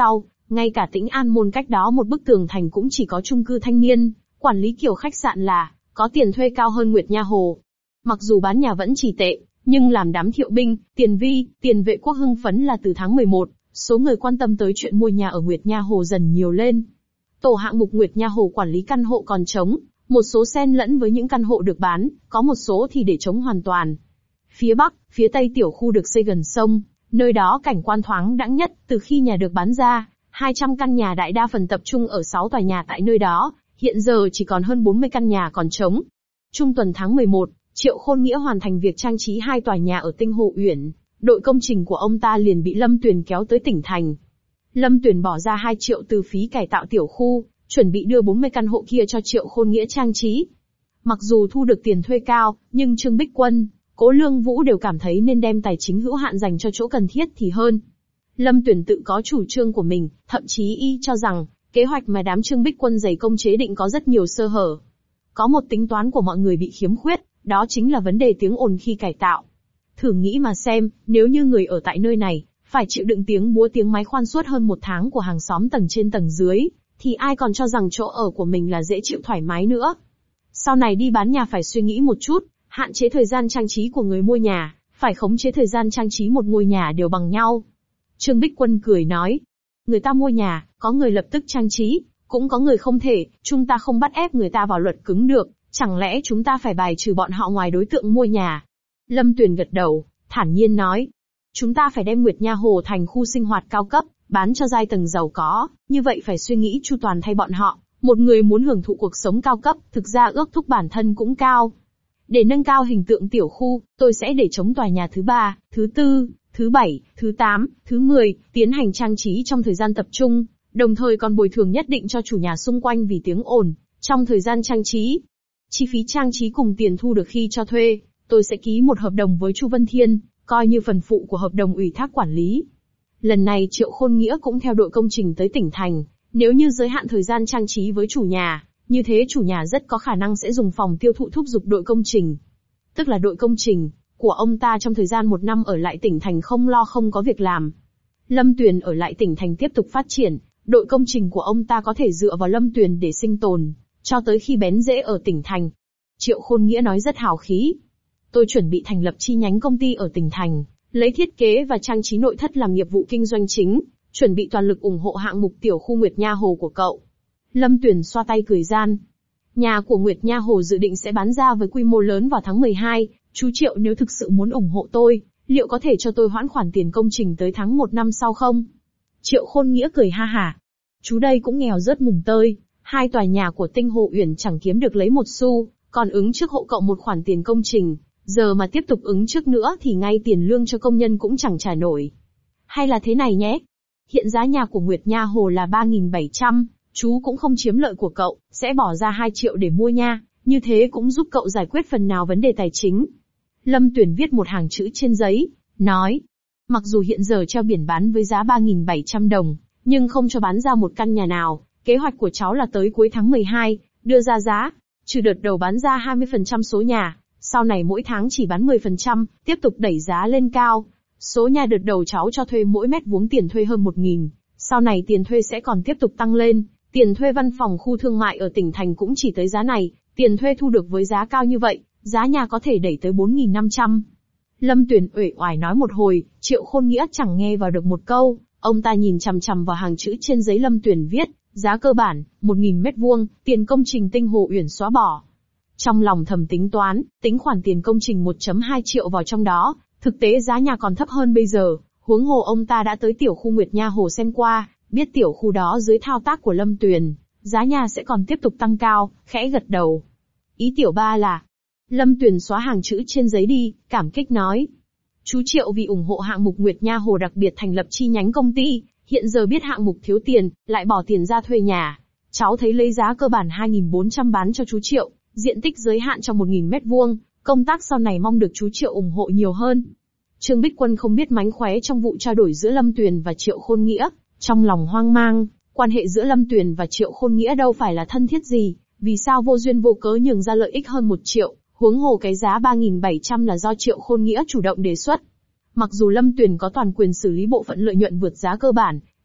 Ngay cả Tĩnh An Môn cách đó một bức tường thành cũng chỉ có chung cư thanh niên, quản lý kiểu khách sạn là, có tiền thuê cao hơn Nguyệt Nha Hồ. Mặc dù bán nhà vẫn chỉ tệ, nhưng làm đám Thiệu Binh, Tiền Vi, Tiền Vệ Quốc hưng phấn là từ tháng mười một, số người quan tâm tới chuyện mua nhà ở Nguyệt Nha Hồ dần nhiều lên. Tổ hạng mục Nguyệt Nha Hồ quản lý căn hộ còn trống, một số xen lẫn với những căn hộ được bán, có một số thì để trống hoàn toàn. Phía Bắc, phía Tây tiểu khu được xây gần sông, nơi đó cảnh quan thoáng đãng nhất từ khi nhà được bán ra, hai trăm căn nhà đại đa phần tập trung ở sáu tòa nhà tại nơi đó, hiện giờ chỉ còn hơn bốn mươi căn nhà còn trống. Trung tuần tháng mười một, Triệu Khôn Nghĩa hoàn thành việc trang trí hai tòa nhà ở Tinh Hồ Uyển, đội công trình của ông ta liền bị Lâm Tuyền kéo tới tỉnh thành. Lâm Tuyền bỏ ra hai triệu từ phí cải tạo tiểu khu, chuẩn bị đưa bốn mươi căn hộ kia cho Triệu Khôn Nghĩa trang trí. Mặc dù thu được tiền thuê cao, nhưng Trương Bích Quân, Cố Lương Vũ đều cảm thấy nên đem tài chính hữu hạn dành cho chỗ cần thiết thì hơn. Lâm Tuyền tự có chủ trương của mình, thậm chí y cho rằng, kế hoạch mà đám Trương Bích Quân dày công chế định có rất nhiều sơ hở. Có một tính toán của mọi người bị khiếm khuyết, đó chính là vấn đề tiếng ồn khi cải tạo. Thử nghĩ mà xem, nếu như người ở tại nơi này, phải chịu đựng tiếng búa tiếng máy khoan suốt hơn một tháng của hàng xóm tầng trên tầng dưới, thì ai còn cho rằng chỗ ở của mình là dễ chịu thoải mái nữa. Sau này đi bán nhà phải suy nghĩ một chút, hạn chế thời gian trang trí của người mua nhà, phải khống chế thời gian trang trí một ngôi nhà đều bằng nhau. Trương Bích Quân cười nói, người ta mua nhà, có người lập tức trang trí, cũng có người không thể, chúng ta không bắt ép người ta vào luật cứng được, chẳng lẽ chúng ta phải bài trừ bọn họ ngoài đối tượng mua nhà. Lâm Tuyền gật đầu, thản nhiên nói, chúng ta phải đem Nguyệt Nha Hồ thành khu sinh hoạt cao cấp, bán cho giai tầng giàu có, như vậy phải suy nghĩ chu toàn thay bọn họ. Một người muốn hưởng thụ cuộc sống cao cấp, thực ra ước thúc bản thân cũng cao. Để nâng cao hình tượng tiểu khu, tôi sẽ để chống tòa nhà thứ ba, thứ tư, thứ bảy, thứ tám, thứ mười, tiến hành trang trí trong thời gian tập trung, đồng thời còn bồi thường nhất định cho chủ nhà xung quanh vì tiếng ồn, trong thời gian trang trí. Chi phí trang trí cùng tiền thu được khi cho thuê, tôi sẽ ký một hợp đồng với Chu Vân Thiên, coi như phần phụ của hợp đồng ủy thác quản lý. Lần này Triệu Khôn Nghĩa cũng theo đội công trình tới tỉnh thành, nếu như giới hạn thời gian trang trí với chủ nhà, như thế chủ nhà rất có khả năng sẽ dùng phòng tiêu thụ thúc giục đội công trình. Tức là đội công trình của ông ta trong thời gian một năm ở lại tỉnh thành không lo không có việc làm. Lâm Tuyền ở lại tỉnh thành tiếp tục phát triển, đội công trình của ông ta có thể dựa vào Lâm Tuyền để sinh tồn, cho tới khi bén rễ ở tỉnh thành. Triệu Khôn Nghĩa nói rất hào khí. Tôi chuẩn bị thành lập chi nhánh công ty ở tỉnh thành, lấy thiết kế và trang trí nội thất làm nghiệp vụ kinh doanh chính, chuẩn bị toàn lực ủng hộ hạng mục tiểu khu Nguyệt Nha Hồ của cậu. Lâm Tuyền xoa tay cười gian. Nhà của Nguyệt Nha Hồ dự định sẽ bán ra với quy mô lớn vào tháng mười hai, chú Triệu nếu thực sự muốn ủng hộ tôi, liệu có thể cho tôi hoãn khoản tiền công trình tới tháng một năm sau không? Triệu Khôn Nghĩa cười ha hả. Chú đây cũng nghèo rớt mùng tơi, hai tòa nhà của Tinh Hồ Uyển chẳng kiếm được lấy một xu, còn ứng trước hộ cậu một khoản tiền công trình, giờ mà tiếp tục ứng trước nữa thì ngay tiền lương cho công nhân cũng chẳng trả nổi. Hay là thế này nhé, hiện giá nhà của Nguyệt Nha Hồ là ba nghìn bảy trăm, chú cũng không chiếm lợi của cậu, sẽ bỏ ra hai triệu để mua nha, như thế cũng giúp cậu giải quyết phần nào vấn đề tài chính. Lâm Tuyền viết một hàng chữ trên giấy, nói, mặc dù hiện giờ treo biển bán với giá ba nghìn bảy trăm đồng, nhưng không cho bán ra một căn nhà nào, kế hoạch của cháu là tới cuối tháng mười hai, đưa ra giá, trừ đợt đầu bán ra hai mươi phần trăm số nhà, sau này mỗi tháng chỉ bán mười phần trăm, tiếp tục đẩy giá lên cao. Số nhà đợt đầu cháu cho thuê mỗi mét vuông tiền thuê hơn một nghìn, sau này tiền thuê sẽ còn tiếp tục tăng lên, tiền thuê văn phòng khu thương mại ở tỉnh thành cũng chỉ tới giá này, tiền thuê thu được với giá cao như vậy, giá nhà có thể đẩy tới bốn nghìn năm trăm. Lâm Tuyền uể oải nói một hồi, Triệu Khôn Nghĩa chẳng nghe vào được một câu, ông ta nhìn chằm chằm vào hàng chữ trên giấy Lâm Tuyền viết, giá cơ bản, một nghìn mét vuông, tiền công trình Tinh Hồ Uyển xóa bỏ. Trong lòng thầm tính toán, tính khoản tiền công trình một phẩy hai triệu vào trong đó, thực tế giá nhà còn thấp hơn bây giờ, huống hồ ông ta đã tới tiểu khu Nguyệt Nha Hồ xem qua, biết tiểu khu đó dưới thao tác của Lâm Tuyền, giá nhà sẽ còn tiếp tục tăng cao, khẽ gật đầu. Ý tiểu ba là, Lâm Tuyền xóa hàng chữ trên giấy đi, cảm kích nói. Chú Triệu vì ủng hộ hạng mục Nguyệt Nha Hồ đặc biệt thành lập chi nhánh công ty, hiện giờ biết hạng mục thiếu tiền, lại bỏ tiền ra thuê nhà. Cháu thấy lấy giá cơ bản hai nghìn bốn trăm bán cho chú Triệu, diện tích giới hạn trong một nghìn mét vuông, công tác sau này mong được chú Triệu ủng hộ nhiều hơn. Trương Bích Quân không biết mánh khóe trong vụ trao đổi giữa Lâm Tuyền và Triệu Khôn Nghĩa, trong lòng hoang mang, quan hệ giữa Lâm Tuyền và Triệu Khôn Nghĩa đâu phải là thân thiết gì, vì sao vô duyên vô cớ nhường ra lợi ích hơn một triệu, huống hồ cái giá ba nghìn bảy trăm là do Triệu Khôn Nghĩa chủ động đề xuất. Mặc dù Lâm Tuyền có toàn quyền xử lý bộ phận lợi nhuận vượt giá cơ bản,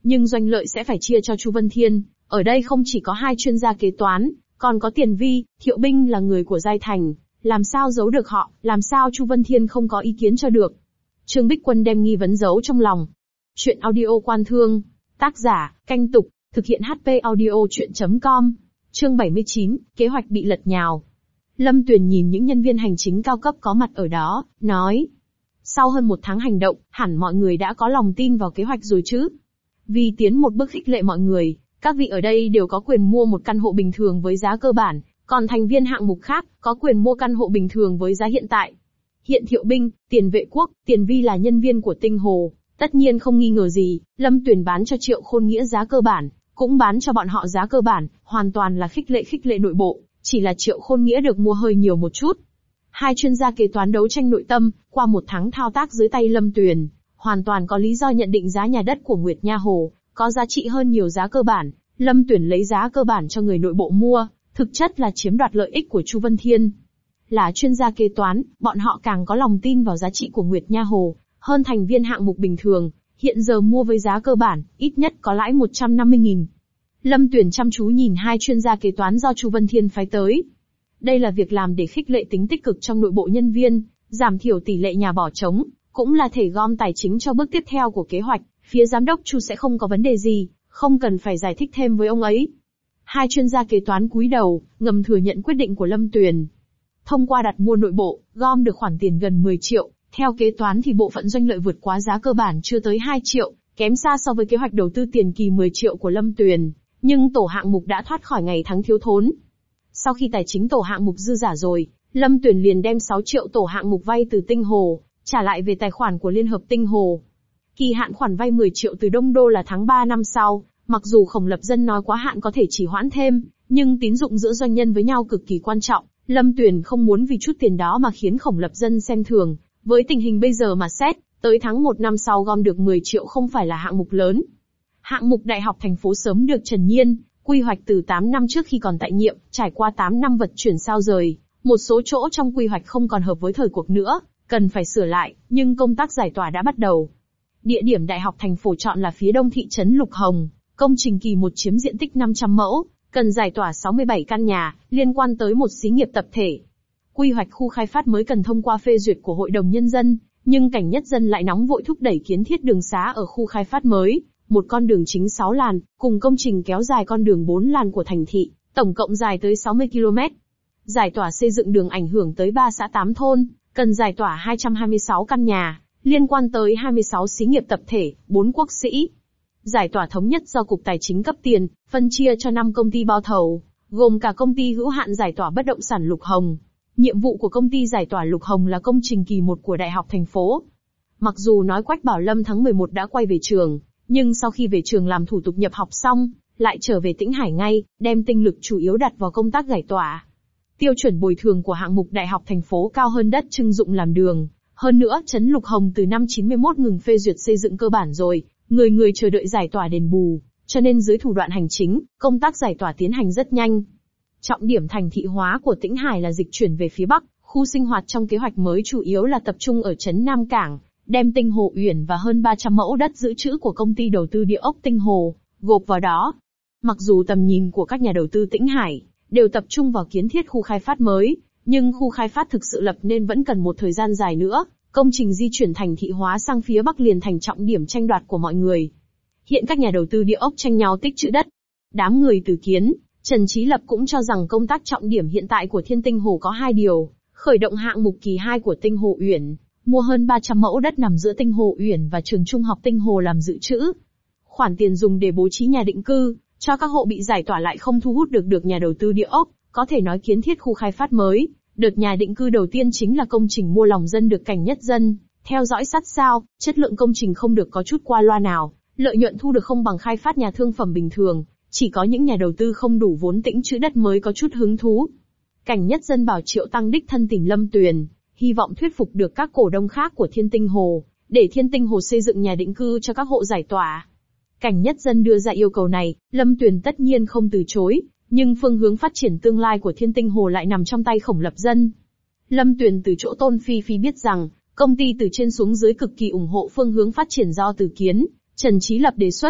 nhưng doanh lợi sẽ phải chia cho Chu Vân Thiên. Ở đây không chỉ có hai chuyên gia kế toán, còn có Tiền Vi, Thiệu Binh là người của Giai Thành, làm sao giấu được họ, làm sao Chu Vân Thiên không có ý kiến cho được. Trương Bích Quân đem nghi vấn giấu trong lòng. Chuyện audio Quan Thương, tác giả, Canh Tục, thực hiện hát pê audio chuyện chấm com. Chương bảy mươi chín, kế hoạch bị lật nhào. Lâm Tuyền nhìn những nhân viên hành chính cao cấp có mặt ở đó, nói. Sau hơn một tháng hành động, hẳn mọi người đã có lòng tin vào kế hoạch rồi chứ. Vì tiến một bước khích lệ mọi người, các vị ở đây đều có quyền mua một căn hộ bình thường với giá cơ bản, còn thành viên hạng mục khác, có quyền mua căn hộ bình thường với giá hiện tại. Hiện Thiệu Binh, Tiền Vệ Quốc, Tiền Vi là nhân viên của Tinh Hồ, tất nhiên không nghi ngờ gì, Lâm Tuyền bán cho Triệu Khôn Nghĩa giá cơ bản, cũng bán cho bọn họ giá cơ bản, hoàn toàn là khích lệ khích lệ nội bộ, chỉ là Triệu Khôn Nghĩa được mua hơi nhiều một chút. Hai chuyên gia kế toán đấu tranh nội tâm, qua một tháng thao tác dưới tay Lâm Tuyền, hoàn toàn có lý do nhận định giá nhà đất của Nguyệt Nha Hồ có giá trị hơn nhiều giá cơ bản. Lâm Tuyền lấy giá cơ bản cho người nội bộ mua, thực chất là chiếm đoạt lợi ích của Chu Vân Thiên. Là chuyên gia kế toán, bọn họ càng có lòng tin vào giá trị của Nguyệt Nha Hồ, hơn thành viên hạng mục bình thường, hiện giờ mua với giá cơ bản, ít nhất có lãi một trăm năm mươi nghìn. Lâm Tuyền chăm chú nhìn hai chuyên gia kế toán do Chu Vân Thiên phái tới. Đây là việc làm để khích lệ tính tích cực trong nội bộ nhân viên, giảm thiểu tỷ lệ nhà bỏ trống, cũng là thể gom tài chính cho bước tiếp theo của kế hoạch, phía giám đốc Chu sẽ không có vấn đề gì, không cần phải giải thích thêm với ông ấy. Hai chuyên gia kế toán cúi đầu, ngầm thừa nhận quyết định của Lâm Tuyền. Thông qua đặt mua nội bộ, gom được khoản tiền gần mười triệu, theo kế toán thì bộ phận doanh lợi vượt quá giá cơ bản chưa tới hai triệu, kém xa so với kế hoạch đầu tư tiền kỳ mười triệu của Lâm Tuyền, nhưng tổ hạng mục đã thoát khỏi ngày tháng thiếu thốn. Sau khi tài chính tổ hạng mục dư giả rồi, Lâm Tuyền liền đem sáu triệu tổ hạng mục vay từ Tinh Hồ, trả lại về tài khoản của Liên hợp Tinh Hồ. Kỳ hạn khoản vay mười triệu từ Đông Đô là tháng ba năm sau, mặc dù Khổng Lập Dân nói quá hạn có thể trì hoãn thêm, nhưng tín dụng giữa doanh nhân với nhau cực kỳ quan trọng, Lâm Tuyền không muốn vì chút tiền đó mà khiến Khổng Lập Dân xem thường. Với tình hình bây giờ mà xét, tới tháng một năm sau gom được mười triệu không phải là hạng mục lớn. Hạng mục Đại học thành phố sớm được Trần Nhiên quy hoạch từ tám năm trước khi còn tại nhiệm, trải qua tám năm vật chuyển sao rời, một số chỗ trong quy hoạch không còn hợp với thời cuộc nữa, cần phải sửa lại, nhưng công tác giải tỏa đã bắt đầu. Địa điểm Đại học thành phố chọn là phía đông thị trấn Lục Hồng, công trình kỳ một chiếm diện tích năm trăm mẫu, cần giải tỏa sáu mươi bảy căn nhà, liên quan tới một xí nghiệp tập thể. Quy hoạch khu khai phát mới cần thông qua phê duyệt của Hội đồng Nhân dân, nhưng Cảnh Nhất Dân lại nóng vội thúc đẩy kiến thiết đường xá ở khu khai phát mới, một con đường chính sáu làn, cùng công trình kéo dài con đường bốn làn của thành thị, tổng cộng dài tới sáu mươi ki lô mét. Giải tỏa xây dựng đường ảnh hưởng tới ba xã tám thôn, cần giải tỏa hai trăm hai mươi sáu căn nhà, liên quan tới hai mươi sáu xí nghiệp tập thể, bốn quốc sĩ. Giải tỏa thống nhất do Cục Tài chính cấp tiền, phân chia cho năm công ty bao thầu, gồm cả công ty hữu hạn giải tỏa bất động sản Lục Hồng. Nhiệm vụ của công ty giải tỏa Lục Hồng là công trình kỳ một của Đại học thành phố. Mặc dù nói Quách Bảo Lâm tháng mười một đã quay về trường, nhưng sau khi về trường làm thủ tục nhập học xong, lại trở về Tĩnh Hải ngay, đem tinh lực chủ yếu đặt vào công tác giải tỏa. Tiêu chuẩn bồi thường của hạng mục Đại học thành phố cao hơn đất trưng dụng làm đường. Hơn nữa, trấn Lục Hồng từ năm chín mươi mốt ngừng phê duyệt xây dựng cơ bản rồi, người người chờ đợi giải tỏa đền bù, cho nên dưới thủ đoạn hành chính, công tác giải tỏa tiến hành rất nhanh. Trọng điểm thành thị hóa của Tĩnh Hải là dịch chuyển về phía Bắc, khu sinh hoạt trong kế hoạch mới chủ yếu là tập trung ở trấn Nam Cảng, đem Tinh Hồ Uyển và hơn ba trăm mẫu đất dự trữ của công ty đầu tư địa ốc Tinh Hồ, gộp vào đó. Mặc dù tầm nhìn của các nhà đầu tư Tĩnh Hải đều tập trung vào kiến thiết khu khai phát mới, nhưng khu khai phát thực sự lập nên vẫn cần một thời gian dài nữa, công trình di chuyển thành thị hóa sang phía Bắc liền thành trọng điểm tranh đoạt của mọi người. Hiện các nhà đầu tư địa ốc tranh nhau tích trữ đất. Đám người từ Kiến, Trần Chí Lập cũng cho rằng công tác trọng điểm hiện tại của Thiên Tinh Hồ có hai điều, khởi động hạng mục kỳ hai của Tinh Hồ Uyển, mua hơn ba trăm mẫu đất nằm giữa Tinh Hồ Uyển và trường trung học Tinh Hồ làm dự trữ. Khoản tiền dùng để bố trí nhà định cư, cho các hộ bị giải tỏa lại không thu hút được được nhà đầu tư địa ốc, có thể nói kiến thiết khu khai phát mới. Đợt nhà định cư đầu tiên chính là công trình mua lòng dân được Cảnh Nhất Dân theo dõi sát sao, chất lượng công trình không được có chút qua loa nào, lợi nhuận thu được không bằng khai phát nhà thương phẩm bình thường, chỉ có những nhà đầu tư không đủ vốn tĩnh trữ đất mới có chút hứng thú. Cảnh Nhất Dân bảo Triệu Tăng đích thân tìm Lâm Tuyền, hy vọng thuyết phục được các cổ đông khác của Thiên Tinh Hồ, để Thiên Tinh Hồ xây dựng nhà định cư cho các hộ giải tỏa. Cảnh Nhất Dân đưa ra yêu cầu này, Lâm Tuyền tất nhiên không từ chối, nhưng phương hướng phát triển tương lai của Thiên Tinh Hồ lại nằm trong tay Khổng Lập Dân. Lâm Tuyền từ chỗ Tôn Phi Phi biết rằng, công ty từ trên xuống dưới cực kỳ ủng hộ phương hướng phát triển do Từ Kiến, Trần Chí Lập đề xuất.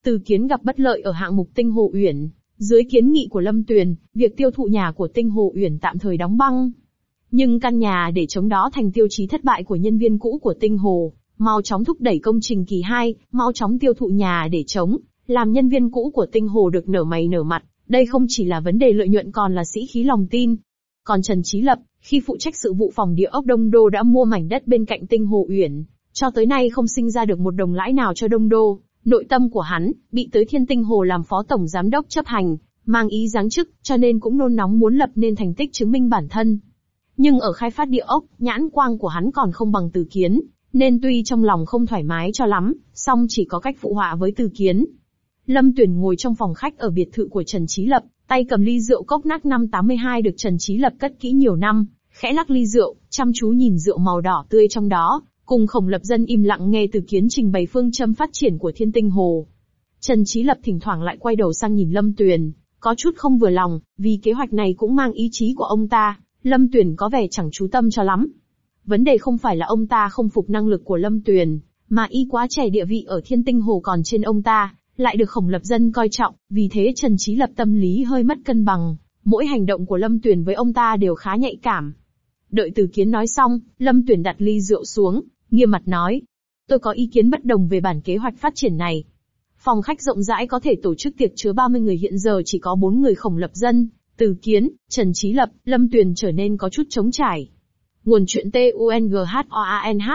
Từ Kiến gặp bất lợi ở hạng mục Tinh Hồ Uyển, dưới kiến nghị của Lâm Tuyền, việc tiêu thụ nhà của Tinh Hồ Uyển tạm thời đóng băng. Nhưng căn nhà để chống đó thành tiêu chí thất bại của nhân viên cũ của Tinh Hồ, mau chóng thúc đẩy công trình kỳ hai, mau chóng tiêu thụ nhà để chống, làm nhân viên cũ của Tinh Hồ được nở mày nở mặt, đây không chỉ là vấn đề lợi nhuận còn là sĩ khí lòng tin. Còn Trần Chí Lập, khi phụ trách sự vụ phòng địa ốc Đông Đô đã mua mảnh đất bên cạnh Tinh Hồ Uyển, cho tới nay không sinh ra được một đồng lãi nào cho Đông Đô. Nội tâm của hắn, bị tới Thiên Tinh Hồ làm phó tổng giám đốc chấp hành, mang ý giáng chức, cho nên cũng nôn nóng muốn lập nên thành tích chứng minh bản thân. Nhưng ở khai phát địa ốc, nhãn quang của hắn còn không bằng Từ Kiến, nên tuy trong lòng không thoải mái cho lắm, song chỉ có cách phụ họa với Từ Kiến. Lâm Tuyền ngồi trong phòng khách ở biệt thự của Trần Chí Lập, tay cầm ly rượu cốc nắc năm tám mươi hai được Trần Chí Lập cất kỹ nhiều năm, khẽ lắc ly rượu, chăm chú nhìn rượu màu đỏ tươi trong đó, cùng Khổng Lập Dân im lặng nghe Từ Kiến trình bày phương châm phát triển của Thiên Tinh Hồ. Trần Chí Lập thỉnh thoảng lại quay đầu sang nhìn Lâm Tuyền, có chút không vừa lòng, vì kế hoạch này cũng mang ý chí của ông ta. Lâm Tuyền có vẻ chẳng chú tâm cho lắm. Vấn đề không phải là ông ta không phục năng lực của Lâm Tuyền, mà y quá trẻ, địa vị ở Thiên Tinh Hồ còn trên ông ta, lại được Khổng Lập Dân coi trọng, vì thế Trần Chí Lập tâm lý hơi mất cân bằng, mỗi hành động của Lâm Tuyền với ông ta đều khá nhạy cảm. Đợi Từ Kiến nói xong, Lâm Tuyền đặt ly rượu xuống, nghiêm mặt nói: tôi có ý kiến bất đồng về bản kế hoạch phát triển này. Phòng khách rộng rãi có thể tổ chức tiệc chứa ba mươi người, hiện giờ chỉ có bốn người: Khổng Lập Dân, Từ Kiến, Trần Chí Lập. Lâm Tuyền trở nên có chút trống trải. Nguồn chuyện T U N G H O A N H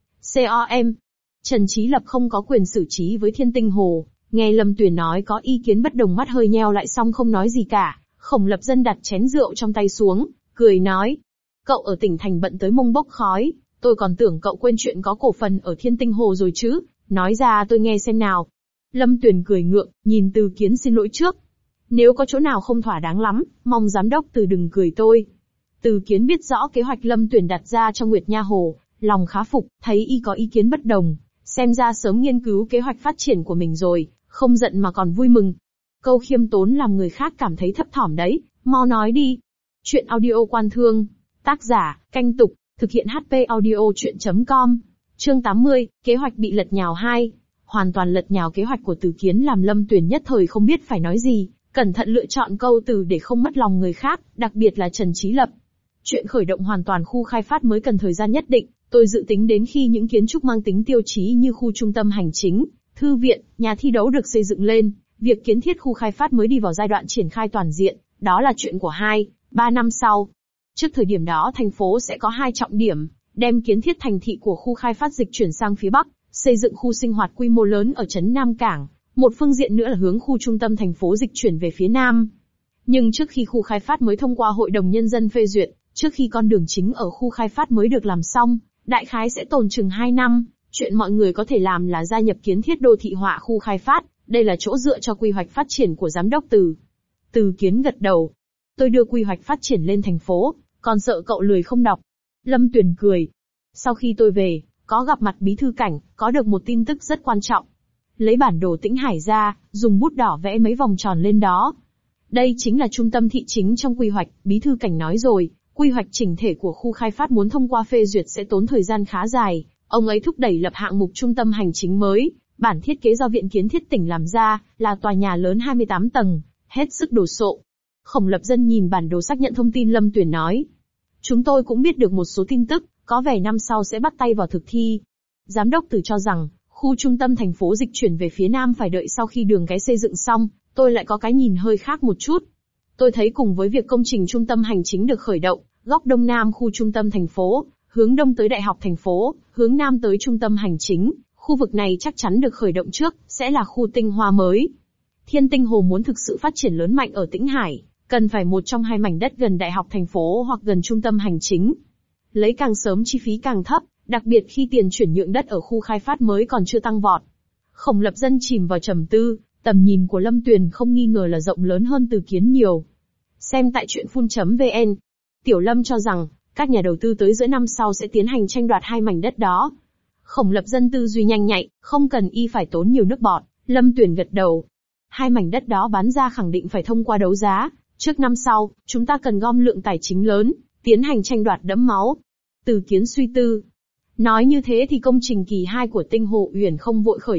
C O M. Trần Chí Lập không có quyền xử trí với Thiên Tinh Hồ, nghe Lâm Tuyền nói có ý kiến bất đồng, mắt hơi nheo lại xong không nói gì cả. Khổng Lập Dân đặt chén rượu trong tay xuống, cười nói: cậu ở tỉnh thành bận tới mông bốc khói, tôi còn tưởng cậu quên chuyện có cổ phần ở Thiên Tinh Hồ rồi chứ, nói ra tôi nghe xem nào. Lâm Tuyền cười ngượng, nhìn Từ Kiến xin lỗi trước. Nếu có chỗ nào không thỏa đáng lắm, mong giám đốc Từ đừng cười tôi. Từ Kiến biết rõ kế hoạch Lâm Tuyền đặt ra cho Nguyệt Nha Hồ, lòng khá phục, thấy y có ý kiến bất đồng, xem ra sớm nghiên cứu kế hoạch phát triển của mình rồi, không giận mà còn vui mừng. Câu khiêm tốn làm người khác cảm thấy thấp thỏm đấy, mau nói đi. Chuyện audio Quan Thương, tác giả, Canh Tục, thực hiện H P audio chuyện chấm com. Chương tám mươi, kế hoạch bị lật nhào hai. Hoàn toàn lật nhào kế hoạch của Từ Kiến làm Lâm Tuyền nhất thời không biết phải nói gì, cẩn thận lựa chọn câu từ để không mất lòng người khác, đặc biệt là Trần Chí Lập. Chuyện khởi động hoàn toàn khu khai phát mới cần thời gian nhất định, tôi dự tính đến khi những kiến trúc mang tính tiêu chí như khu trung tâm hành chính, thư viện, nhà thi đấu được xây dựng lên, việc kiến thiết khu khai phát mới đi vào giai đoạn triển khai toàn diện, đó là chuyện của hai, ba năm sau. Trước thời điểm đó thành phố sẽ có hai trọng điểm, đem kiến thiết thành thị của khu khai phát dịch chuyển sang phía Bắc, xây dựng khu sinh hoạt quy mô lớn ở trấn Nam Cảng, một phương diện nữa là hướng khu trung tâm thành phố dịch chuyển về phía Nam. Nhưng trước khi khu khai phát mới thông qua Hội đồng Nhân dân phê duyệt, trước khi con đường chính ở khu khai phát mới được làm xong, đại khái sẽ tồn chừng hai năm, chuyện mọi người có thể làm là gia nhập kiến thiết đô thị hóa khu khai phát, đây là chỗ dựa cho quy hoạch phát triển của giám đốc Từ. Từ Kiến gật đầu. Tôi đưa quy hoạch phát triển lên thành phố, còn sợ cậu lười không đọc. Lâm Tuyền cười. Sau khi tôi về, có gặp mặt bí thư Cảnh, có được một tin tức rất quan trọng. Lấy bản đồ Tĩnh Hải ra, dùng bút đỏ vẽ mấy vòng tròn lên đó. Đây chính là trung tâm thị chính trong quy hoạch, bí thư Cảnh nói rồi, quy hoạch chỉnh thể của khu khai phát muốn thông qua phê duyệt sẽ tốn thời gian khá dài, ông ấy thúc đẩy lập hạng mục trung tâm hành chính mới, bản thiết kế do Viện Kiến thiết tỉnh làm ra, là tòa nhà lớn hai mươi tám tầng, hết sức đồ sộ. Khổng Lập Dân nhìn bản đồ xác nhận thông tin Lâm Tuyền nói. Chúng tôi cũng biết được một số tin tức, có vẻ năm sau sẽ bắt tay vào thực thi. Giám đốc Từ cho rằng, khu trung tâm thành phố dịch chuyển về phía Nam phải đợi sau khi đường cái xây dựng xong, tôi lại có cái nhìn hơi khác một chút. Tôi thấy cùng với việc công trình trung tâm hành chính được khởi động, góc đông nam khu trung tâm thành phố, hướng đông tới Đại học thành phố, hướng nam tới trung tâm hành chính, khu vực này chắc chắn được khởi động trước, sẽ là khu tinh hoa mới. Thiên Tinh Hồ muốn thực sự phát triển lớn mạnh ở Tĩnh Hải, cần phải một trong hai mảnh đất gần Đại học thành phố hoặc gần trung tâm hành chính. Lấy càng sớm chi phí càng thấp, đặc biệt khi tiền chuyển nhượng đất ở khu khai phát mới còn chưa tăng vọt. Khổng Lập Dân chìm vào trầm tư, tầm nhìn của Lâm Tuyền không nghi ngờ là rộng lớn hơn Từ Kiến nhiều. Xem tại truyện phun.vn, Tiểu Lâm cho rằng, các nhà đầu tư tới giữa năm sau sẽ tiến hành tranh đoạt hai mảnh đất đó. Khổng Lập Dân tư duy nhanh nhạy, không cần y phải tốn nhiều nước bọt, Lâm Tuyền gật đầu. Hai mảnh đất đó bán ra khẳng định phải thông qua đấu giá, trước năm sau, chúng ta cần gom lượng tài chính lớn, tiến hành tranh đoạt đẫm máu. Từ Kiến suy tư. Nói như thế thì công trình kỳ hai của Tinh Hồ Uyển không vội khởi động,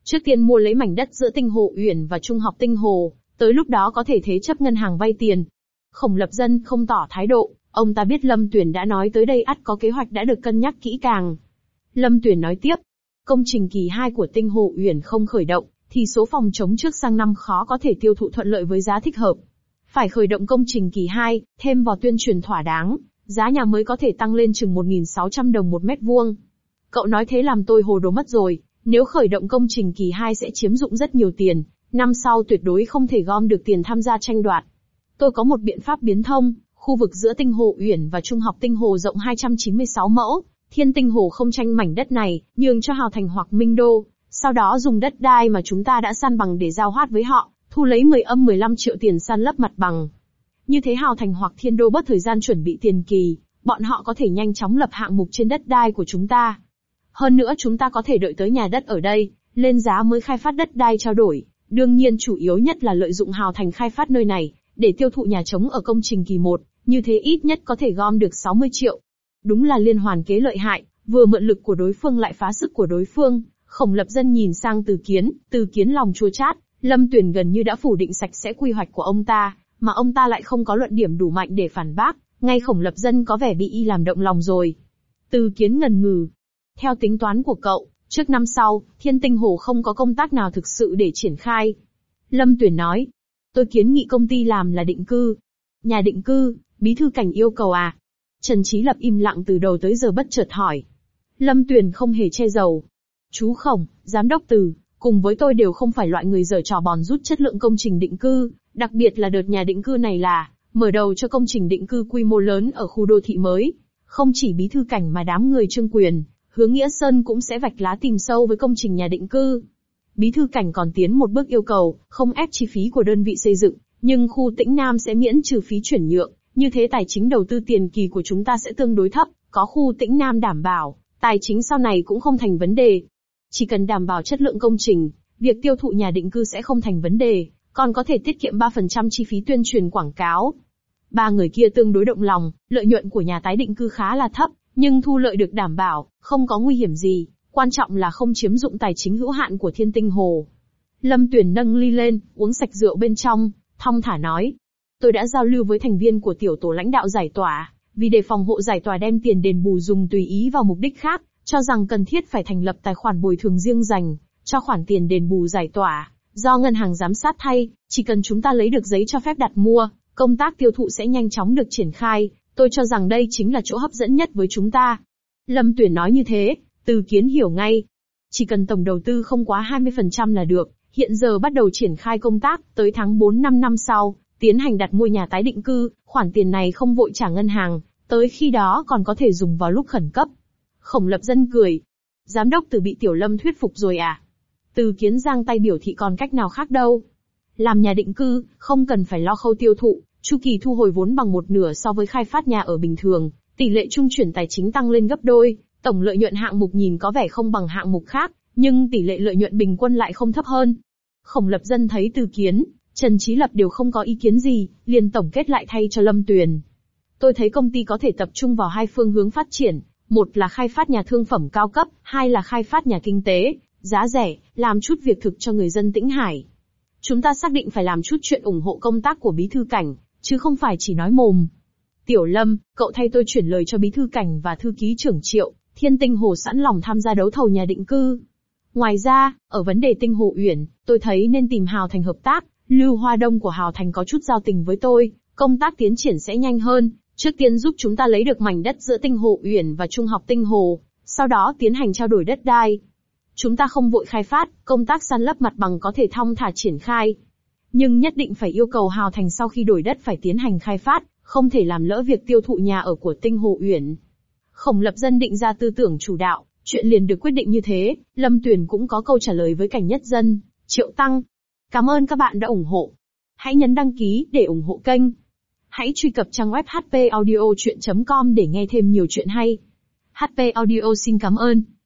Trước tiên mua lấy mảnh đất giữa Tinh Hồ Uyển và Trung Học Tinh Hồ, tới lúc đó có thể thế chấp ngân hàng vay tiền. Khổng Lập Dân không tỏ thái độ, ông ta biết Lâm Tuyển đã nói tới đây ắt có kế hoạch đã được cân nhắc kỹ càng. Lâm Tuyển nói tiếp, công trình kỳ hai của Tinh Hồ Uyển không khởi động, thì số phòng trống trước sang năm khó có thể tiêu thụ thuận lợi với giá thích hợp. Phải khởi động công trình kỳ hai, thêm vào tuyên truyền thỏa đáng, giá nhà mới có thể tăng lên chừng một nghìn sáu trăm đồng một mét vuông. Cậu nói thế làm tôi hồ đồ mất rồi, nếu khởi động công trình kỳ hai sẽ chiếm dụng rất nhiều tiền, năm sau tuyệt đối không thể gom được tiền tham gia tranh đoạt. Tôi có một biện pháp biến thông, khu vực giữa Tinh Hồ Uyển và Trung Học Tinh Hồ rộng hai trăm chín mươi sáu mẫu, Thiên Tinh Hồ không tranh mảnh đất này, nhường cho Hào Thành hoặc Minh Đô, sau đó dùng đất đai mà chúng ta đã san bằng để giao hoát với họ, thu lấy mười âm mười lăm triệu tiền san lấp mặt bằng. Như thế Hào Thành hoặc Thiên Đô bớt thời gian chuẩn bị tiền kỳ, bọn họ có thể nhanh chóng lập hạng mục trên đất đai của chúng ta. Hơn nữa chúng ta có thể đợi tới nhà đất ở đây, lên giá mới khai phát đất đai trao đổi, đương nhiên chủ yếu nhất là lợi dụng Hào Thành khai phát nơi này, để tiêu thụ nhà trống ở công trình kỳ một, như thế ít nhất có thể gom được sáu mươi triệu. Đúng là liên hoàn kế lợi hại, vừa mượn lực của đối phương lại phá sức của đối phương. Khổng Lập Dân nhìn sang Từ Kiến, Từ Kiến lòng chua chát, Lâm Tuyển gần như đã phủ định sạch sẽ quy hoạch của ông ta, mà ông ta lại không có luận điểm đủ mạnh để phản bác, ngay Khổng Lập Dân có vẻ bị y làm động lòng rồi. Từ Kiến ngần ngừ. Theo tính toán của cậu, trước năm sau, Thiên Tinh Hồ không có công tác nào thực sự để triển khai. Lâm Tuyển nói, tôi kiến nghị công ty làm là định cư. Nhà định cư, Bí thư Cảnh yêu cầu à? Trần Chí Lập im lặng từ đầu tới giờ bất chợt hỏi. Lâm Tuyển không hề che giấu. Chú Khổng, giám đốc Từ, cùng với tôi đều không phải loại người giở trò bòn rút chất lượng công trình định cư, đặc biệt là đợt nhà định cư này là mở đầu cho công trình định cư quy mô lớn ở khu đô thị mới. Không chỉ Bí thư Cảnh mà đám người Trương Quyền, Hướng Nghĩa Sơn cũng sẽ vạch lá tìm sâu với công trình nhà định cư. Bí thư Cảnh còn tiến một bước yêu cầu, không ép chi phí của đơn vị xây dựng, nhưng khu Tĩnh Nam sẽ miễn trừ phí chuyển nhượng, như thế tài chính đầu tư tiền kỳ của chúng ta sẽ tương đối thấp, có khu Tĩnh Nam đảm bảo, tài chính sau này cũng không thành vấn đề. Chỉ cần đảm bảo chất lượng công trình, việc tiêu thụ nhà định cư sẽ không thành vấn đề, còn có thể tiết kiệm ba phần trăm chi phí tuyên truyền quảng cáo. Ba người kia tương đối động lòng, lợi nhuận của nhà tái định cư khá là thấp, nhưng thu lợi được đảm bảo, không có nguy hiểm gì, quan trọng là không chiếm dụng tài chính hữu hạn của Thiên Tinh Hồ. Lâm Tuyển nâng ly lên, uống sạch rượu bên trong, thong thả nói. Tôi đã giao lưu với thành viên của tiểu tổ lãnh đạo giải tỏa, vì để phòng hộ giải tỏa đem tiền đền bù dùng tùy ý vào mục đích khác, cho rằng cần thiết phải thành lập tài khoản bồi thường riêng dành cho khoản tiền đền bù giải tỏa, do ngân hàng giám sát thay, chỉ cần chúng ta lấy được giấy cho phép đặt mua, công tác tiêu thụ sẽ nhanh chóng được triển khai, tôi cho rằng đây chính là chỗ hấp dẫn nhất với chúng ta. Lâm Tuyển nói như thế, Từ Kiến hiểu ngay. Chỉ cần tổng đầu tư không quá hai mươi phần trăm là được, hiện giờ bắt đầu triển khai công tác, tới tháng tư năm năm sau, tiến hành đặt mua nhà tái định cư, khoản tiền này không vội trả ngân hàng, tới khi đó còn có thể dùng vào lúc khẩn cấp. Khổng Lập Dân cười. Giám đốc Từ bị Tiểu Lâm thuyết phục rồi à? Từ Kiến giang tay biểu thị còn cách nào khác đâu. Làm nhà định cư, không cần phải lo khâu tiêu thụ, chu kỳ thu hồi vốn bằng một nửa so với khai phát nhà ở bình thường, tỷ lệ trung chuyển tài chính tăng lên gấp đôi, tổng lợi nhuận hạng mục nhìn có vẻ không bằng hạng mục khác, nhưng tỷ lệ lợi nhuận bình quân lại không thấp hơn. Khổng Lập Dân thấy Từ Kiến, Trần Chí Lập đều không có ý kiến gì, liền tổng kết lại thay cho Lâm Tuyển. Tôi thấy công ty có thể tập trung vào hai phương hướng phát triển, một là khai phát nhà thương phẩm cao cấp, hai là khai phát nhà kinh tế, giá rẻ, làm chút việc thực cho người dân Tĩnh Hải. Chúng ta xác định phải làm chút chuyện ủng hộ công tác của Bí thư Cảnh, chứ không phải chỉ nói mồm. Tiểu Lâm, cậu thay tôi chuyển lời cho Bí thư Cảnh và thư ký trưởng Triệu, Thiên Tinh Hồ sẵn lòng tham gia đấu thầu nhà định cư. Ngoài ra, ở vấn đề Tinh Hồ Uyển, tôi thấy nên tìm Hào Thành hợp tác, Lưu Hoa Đông của Hào Thành có chút giao tình với tôi, công tác tiến triển sẽ nhanh hơn, trước tiên giúp chúng ta lấy được mảnh đất giữa Tinh Hồ Uyển và Trung Học Tinh Hồ, sau đó tiến hành trao đổi đất đai. Chúng ta không vội khai phát, công tác san lấp mặt bằng có thể thong thả triển khai. Nhưng nhất định phải yêu cầu Hào Thành sau khi đổi đất phải tiến hành khai phát, không thể làm lỡ việc tiêu thụ nhà ở của Tinh Hồ Uyển. Khổng Lập Dân định ra tư tưởng chủ đạo, chuyện liền được quyết định như thế, Lâm Tuyển cũng có câu trả lời với Cảnh Nhất Dân, Triệu Tăng. Cảm ơn các bạn đã ủng hộ. Hãy nhấn đăng ký để ủng hộ kênh. Hãy truy cập trang web h p audio chuyện chấm com để nghe thêm nhiều chuyện hay. hát pê Audio xin cảm ơn.